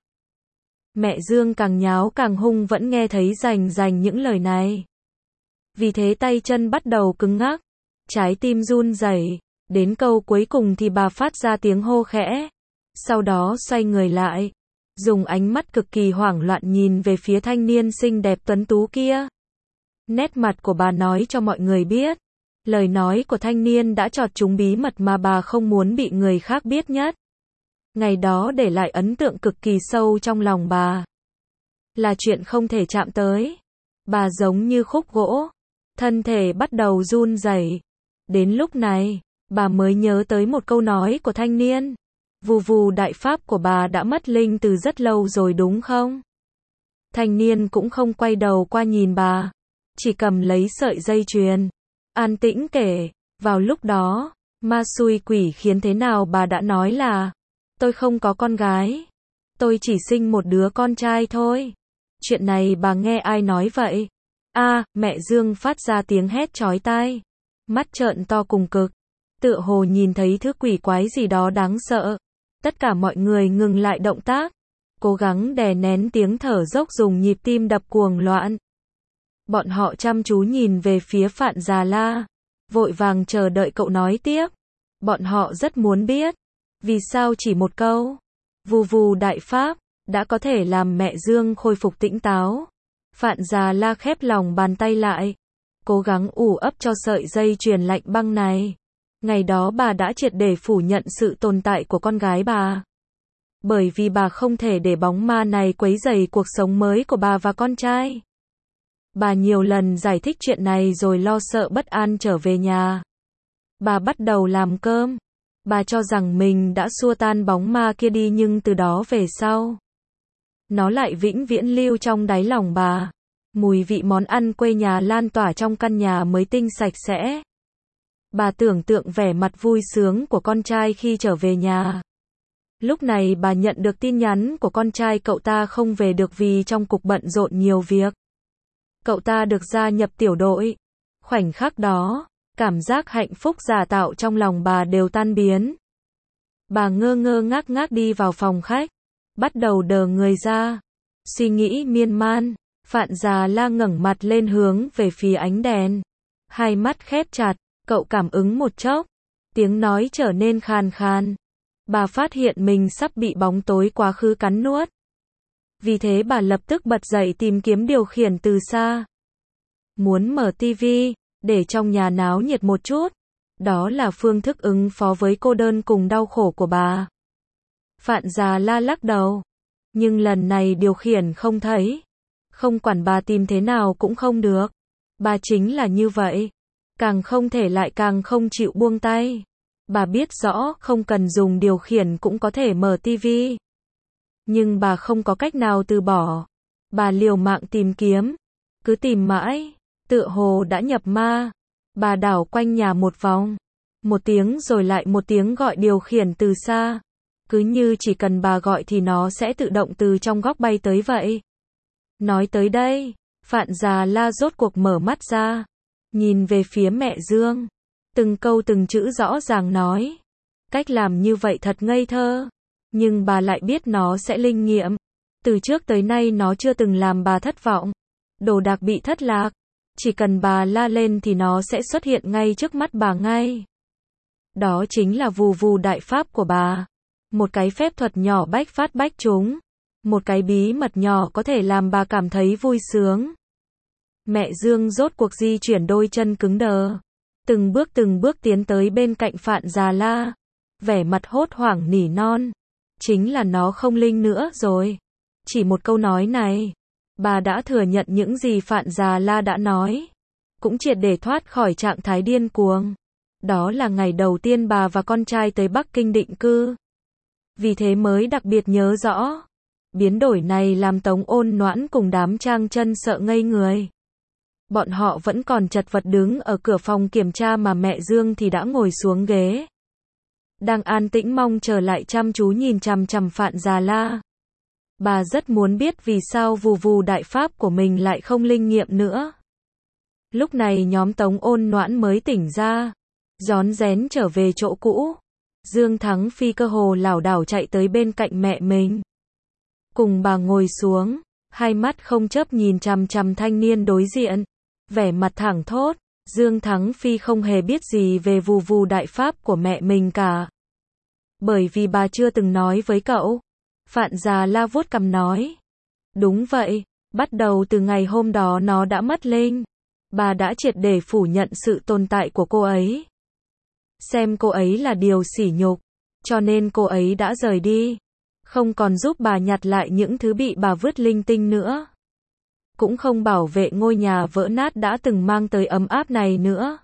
Mẹ Dương càng nháo càng hung vẫn nghe thấy rành rành những lời này. Vì thế tay chân bắt đầu cứng ngắc, trái tim run rẩy, đến câu cuối cùng thì bà phát ra tiếng hô khẽ. Sau đó xoay người lại, dùng ánh mắt cực kỳ hoảng loạn nhìn về phía thanh niên xinh đẹp tuấn tú kia. Nét mặt của bà nói cho mọi người biết, lời nói của thanh niên đã chọt trúng bí mật mà bà không muốn bị người khác biết nhất. Ngày đó để lại ấn tượng cực kỳ sâu trong lòng bà. Là chuyện không thể chạm tới. Bà giống như khúc gỗ, thân thể bắt đầu run rẩy. Đến lúc này, bà mới nhớ tới một câu nói của thanh niên. Vù vù đại pháp của bà đã mất linh từ rất lâu rồi đúng không? Thanh niên cũng không quay đầu qua nhìn bà, chỉ cầm lấy sợi dây chuyền, an tĩnh kể, vào lúc đó, ma xui quỷ khiến thế nào bà đã nói là, tôi không có con gái, tôi chỉ sinh một đứa con trai thôi. Chuyện này bà nghe ai nói vậy? A, à, mẹ Dương phát ra tiếng hét chói tai, mắt trợn to cùng cực, tựa hồ nhìn thấy thứ quỷ quái gì đó đáng sợ. Tất cả mọi người ngừng lại động tác, cố gắng đè nén tiếng thở dốc dùng nhịp tim đập cuồng loạn. Bọn họ chăm chú nhìn về phía Phạn Già La, vội vàng chờ đợi cậu nói tiếp. Bọn họ rất muốn biết, vì sao chỉ một câu, vù vù đại pháp, đã có thể làm mẹ Dương khôi phục tỉnh táo. Phạn Già La khép lòng bàn tay lại, cố gắng ủ ấp cho sợi dây chuyền lạnh băng này. Ngày đó bà đã triệt để phủ nhận sự tồn tại của con gái bà. Bởi vì bà không thể để bóng ma này quấy rầy cuộc sống mới của bà và con trai. Bà nhiều lần giải thích chuyện này rồi lo sợ bất an trở về nhà. Bà bắt đầu làm cơm. Bà cho rằng mình đã xua tan bóng ma kia đi nhưng từ đó về sau, nó lại vĩnh viễn lưu trong đáy lòng bà. Mùi vị món ăn quê nhà lan tỏa trong căn nhà mới tinh sạch sẽ. Bà tưởng tượng vẻ mặt vui sướng của con trai khi trở về nhà. Lúc này bà nhận được tin nhắn của con trai cậu ta không về được vì trong cục bận rộn nhiều việc. Cậu ta được gia nhập tiểu đội. Khoảnh khắc đó, cảm giác hạnh phúc giả tạo trong lòng bà đều tan biến. Bà ngơ ngơ ngác ngác đi vào phòng khách, bắt đầu đờ người ra, suy nghĩ miên man. Phạn Già La ngẩng mặt lên hướng về phía ánh đèn, hai mắt khép chặt. Cậu cảm ứng một chốc, tiếng nói trở nên khàn khàn. Bà phát hiện mình sắp bị bóng tối quá khứ cắn nuốt. Vì thế bà lập tức bật dậy tìm kiếm điều khiển từ xa. Muốn mở tivi, để trong nhà náo nhiệt một chút. Đó là phương thức ứng phó với cô đơn cùng đau khổ của bà. Phạn Già La lắc đầu. Nhưng lần này điều khiển không thấy. Không quản bà tìm thế nào cũng không được. Bà chính là như vậy. Càng không thể lại càng không chịu buông tay. Bà biết rõ không cần dùng điều khiển cũng có thể mở tivi. Nhưng bà không có cách nào từ bỏ. Bà liều mạng tìm kiếm. Cứ tìm mãi, tựa hồ đã nhập ma. Bà đảo quanh nhà một vòng. Một tiếng rồi lại một tiếng gọi điều khiển từ xa. Cứ như chỉ cần bà gọi thì nó sẽ tự động từ trong góc bay tới vậy. Nói tới đây, Phạn Già La rốt cuộc mở mắt ra. Nhìn về phía mẹ Dương, từng câu từng chữ rõ ràng nói. Cách làm như vậy thật ngây thơ, nhưng bà lại biết nó sẽ linh nghiệm. Từ trước tới nay nó chưa từng làm bà thất vọng. Đồ đạc bị thất lạc, chỉ cần bà la lên thì nó sẽ xuất hiện ngay trước mắt bà ngay. Đó chính là vù vù đại pháp của bà. Một cái phép thuật nhỏ bách phát bách trúng. Một cái bí mật nhỏ có thể làm bà cảm thấy vui sướng. Mẹ Dương rốt cuộc di chuyển đôi chân cứng đờ. Từng bước từng bước tiến tới bên cạnh Phạn Già La. Vẻ mặt hốt hoảng nỉ non. Chính là nó không linh nữa rồi. Chỉ một câu nói này, bà đã thừa nhận những gì Phạn Già La đã nói, cũng triệt để thoát khỏi trạng thái điên cuồng. Đó là ngày đầu tiên bà và con trai tới Bắc Kinh định cư. Vì thế mới đặc biệt nhớ rõ. Biến đổi này làm Tống Ôn Noãn cùng đám Trang Chân sợ ngây người. Bọn họ vẫn còn chật vật đứng ở cửa phòng kiểm tra mà mẹ Dương thì đã ngồi xuống ghế. Đang an tĩnh mong chờ lại chăm chú nhìn chằm chằm Phạn Già La. Bà rất muốn biết vì sao vù vù đại pháp của mình lại không linh nghiệm nữa. Lúc này nhóm Tống Ôn Noãn mới tỉnh ra, rón rén trở về chỗ cũ. Dương Thắng Phi cơ hồ lảo đảo chạy tới bên cạnh mẹ mình. Cùng bà ngồi xuống, hai mắt không chớp nhìn chằm chằm thanh niên đối diện, vẻ mặt thẳng thốt. Dương Thắng Phi không hề biết gì về vù vù đại pháp của mẹ mình cả. Bởi vì bà chưa từng nói với cậu. Phạn Già La vuốt cằm nói. Đúng vậy, bắt đầu từ ngày hôm đó nó đã mất linh. Bà đã triệt để phủ nhận sự tồn tại của cô ấy. Xem cô ấy là điều sỉ nhục, cho nên cô ấy đã rời đi. Không còn giúp bà nhặt lại những thứ bị bà vứt linh tinh nữa. Cũng không bảo vệ ngôi nhà vỡ nát đã từng mang tới ấm áp này nữa.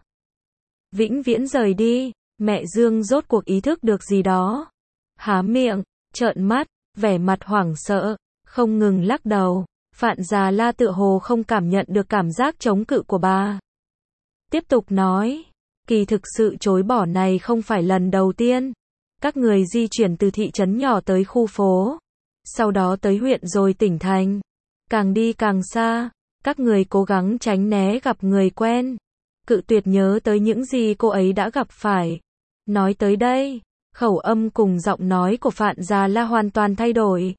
Vĩnh viễn rời đi, mẹ Dương rốt cuộc ý thức được gì đó. Há miệng, trợn mắt, vẻ mặt hoảng sợ, không ngừng lắc đầu. Phạn Già La tựa hồ không cảm nhận được cảm giác chống cự của bà. Tiếp tục nói, kỳ thực sự chối bỏ này không phải lần đầu tiên. Các người di chuyển từ thị trấn nhỏ tới khu phố, sau đó tới huyện rồi tỉnh thành. Càng đi càng xa, các người cố gắng tránh né gặp người quen, cự tuyệt nhớ tới những gì cô ấy đã gặp phải. Nói tới đây, khẩu âm cùng giọng nói của Phạn Già La hoàn toàn thay đổi.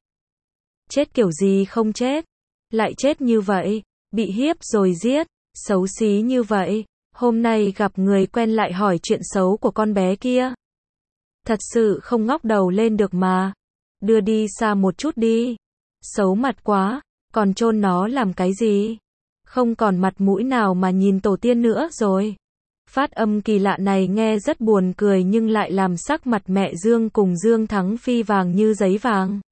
Chết kiểu gì không chết, lại chết như vậy, bị hiếp rồi giết, xấu xí như vậy, hôm nay gặp người quen lại hỏi chuyện xấu của con bé kia. Thật sự không ngóc đầu lên được mà. Đưa đi xa một chút đi. Xấu mặt quá, còn chôn nó làm cái gì? Không còn mặt mũi nào mà nhìn tổ tiên nữa rồi. Phát âm kỳ lạ này nghe rất buồn cười nhưng lại làm sắc mặt mẹ Dương cùng Dương Thắng Phi vàng như giấy vàng.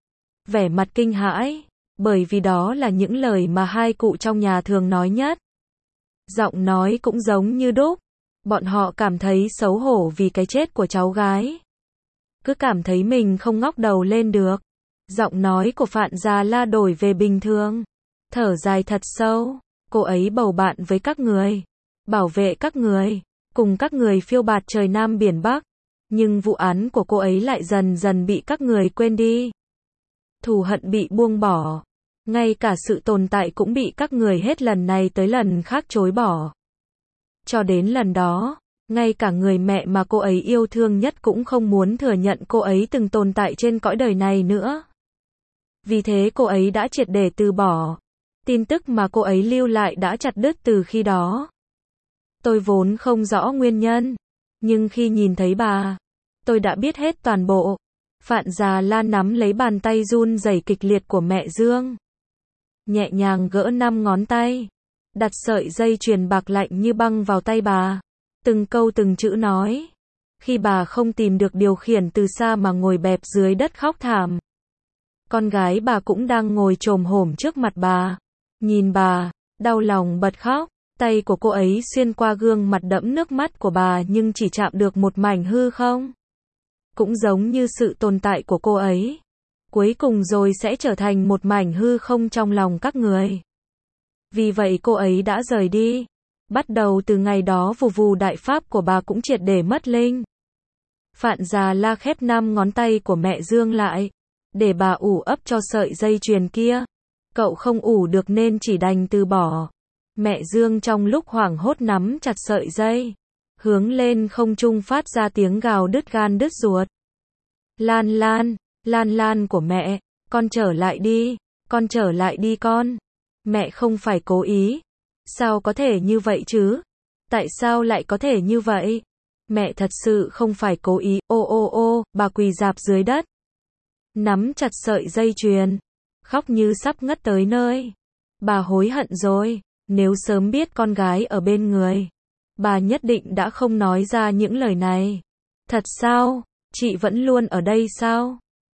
Vẻ mặt kinh hãi, bởi vì đó là những lời mà hai cụ trong nhà thường nói nhất. Giọng nói cũng giống như đúc. Bọn họ cảm thấy xấu hổ vì cái chết của cháu gái. Cứ cảm thấy mình không ngóc đầu lên được. Giọng nói của Phạn Già La đổi về bình thường. Thở dài thật sâu. Cô ấy bầu bạn với các người. Bảo vệ các người. Cùng các người phiêu bạt trời Nam biển Bắc. Nhưng vụ án của cô ấy lại dần dần bị các người quên đi. Thù hận bị buông bỏ. Ngay cả sự tồn tại cũng bị các người hết lần này tới lần khác chối bỏ. Cho đến lần đó, ngay cả người mẹ mà cô ấy yêu thương nhất cũng không muốn thừa nhận cô ấy từng tồn tại trên cõi đời này nữa. Vì thế cô ấy đã triệt để từ bỏ. Tin tức mà cô ấy lưu lại đã chặt đứt từ khi đó. Tôi vốn không rõ nguyên nhân, nhưng khi nhìn thấy bà, tôi đã biết hết toàn bộ. Phạn Già La nắm lấy bàn tay run rẩy kịch liệt của mẹ Dương. Nhẹ nhàng gỡ năm ngón tay. Đặt sợi dây chuyền bạc lạnh như băng vào tay bà. Từng câu từng chữ nói. Khi bà không tìm được điều khiển từ xa mà ngồi bẹp dưới đất khóc thảm. Con gái bà cũng đang ngồi chồm hổm trước mặt bà. Nhìn bà, đau lòng bật khóc. Tay của cô ấy xuyên qua gương mặt đẫm nước mắt của bà nhưng chỉ chạm được một mảnh hư không. Cũng giống như sự tồn tại của cô ấy. Cuối cùng rồi sẽ trở thành một mảnh hư không trong lòng các người. Vì vậy cô ấy đã rời đi. Bắt đầu từ ngày đó vù vù đại pháp của bà cũng triệt để mất linh. Phạn Già La khép năm ngón tay của mẹ Dương lại. Để bà ủ ấp cho sợi dây chuyền kia. Cậu không ủ được nên chỉ đành từ bỏ. Mẹ Dương trong lúc hoảng hốt nắm chặt sợi dây. Hướng lên không trung phát ra tiếng gào đứt gan đứt ruột. Lan Lan, Lan Lan của mẹ, con trở lại đi, con trở lại đi con. Mẹ không phải cố ý. Sao có thể như vậy chứ? Tại sao lại có thể như vậy? Mẹ thật sự không phải cố ý. Ô ô ô, bà quỳ rạp dưới đất. Nắm chặt sợi dây chuyền. Khóc như sắp ngất tới nơi. Bà hối hận rồi. Nếu sớm biết con gái ở bên người, bà nhất định đã không nói ra những lời này. Thật sao? Chị vẫn luôn ở đây sao?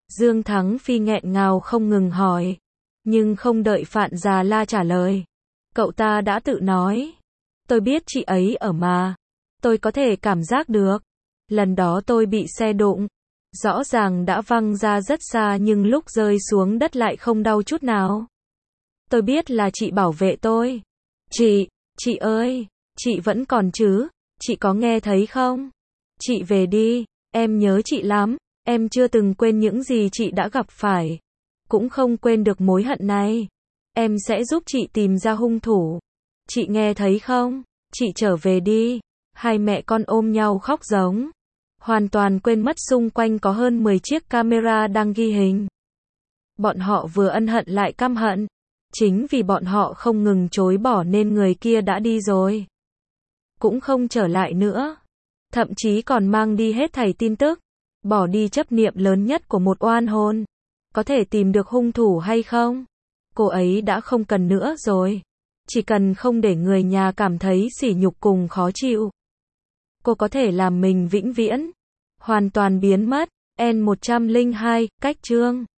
Dương Thắng Phi nghẹn ngào không ngừng hỏi. Nhưng không đợi Phạn Già La trả lời. Cậu ta đã tự nói. Tôi biết chị ấy ở mà. Tôi có thể cảm giác được. Lần đó tôi bị xe đụng. Rõ ràng đã văng ra rất xa nhưng lúc rơi xuống đất lại không đau chút nào. Tôi biết là chị bảo vệ tôi. Chị, chị ơi, chị vẫn còn chứ? Chị có nghe thấy không? Chị về đi, em nhớ chị lắm. Em chưa từng quên những gì chị đã gặp phải. Cũng không quên được mối hận này. Em sẽ giúp chị tìm ra hung thủ. Chị nghe thấy không? Chị trở về đi. Hai mẹ con ôm nhau khóc giống. Hoàn toàn quên mất xung quanh có hơn mười chiếc camera đang ghi hình. Bọn họ vừa ân hận lại căm hận. Chính vì bọn họ không ngừng chối bỏ nên người kia đã đi rồi. Cũng không trở lại nữa. Thậm chí còn mang đi hết thảy tin tức. Bỏ đi chấp niệm lớn nhất của một oan hồn. Có thể tìm được hung thủ hay không? Cô ấy đã không cần nữa rồi. Chỉ cần không để người nhà cảm thấy sỉ nhục cùng khó chịu. Cô có thể làm mình vĩnh viễn. Hoàn toàn biến mất. N một trăm lẻ hai, cách chương.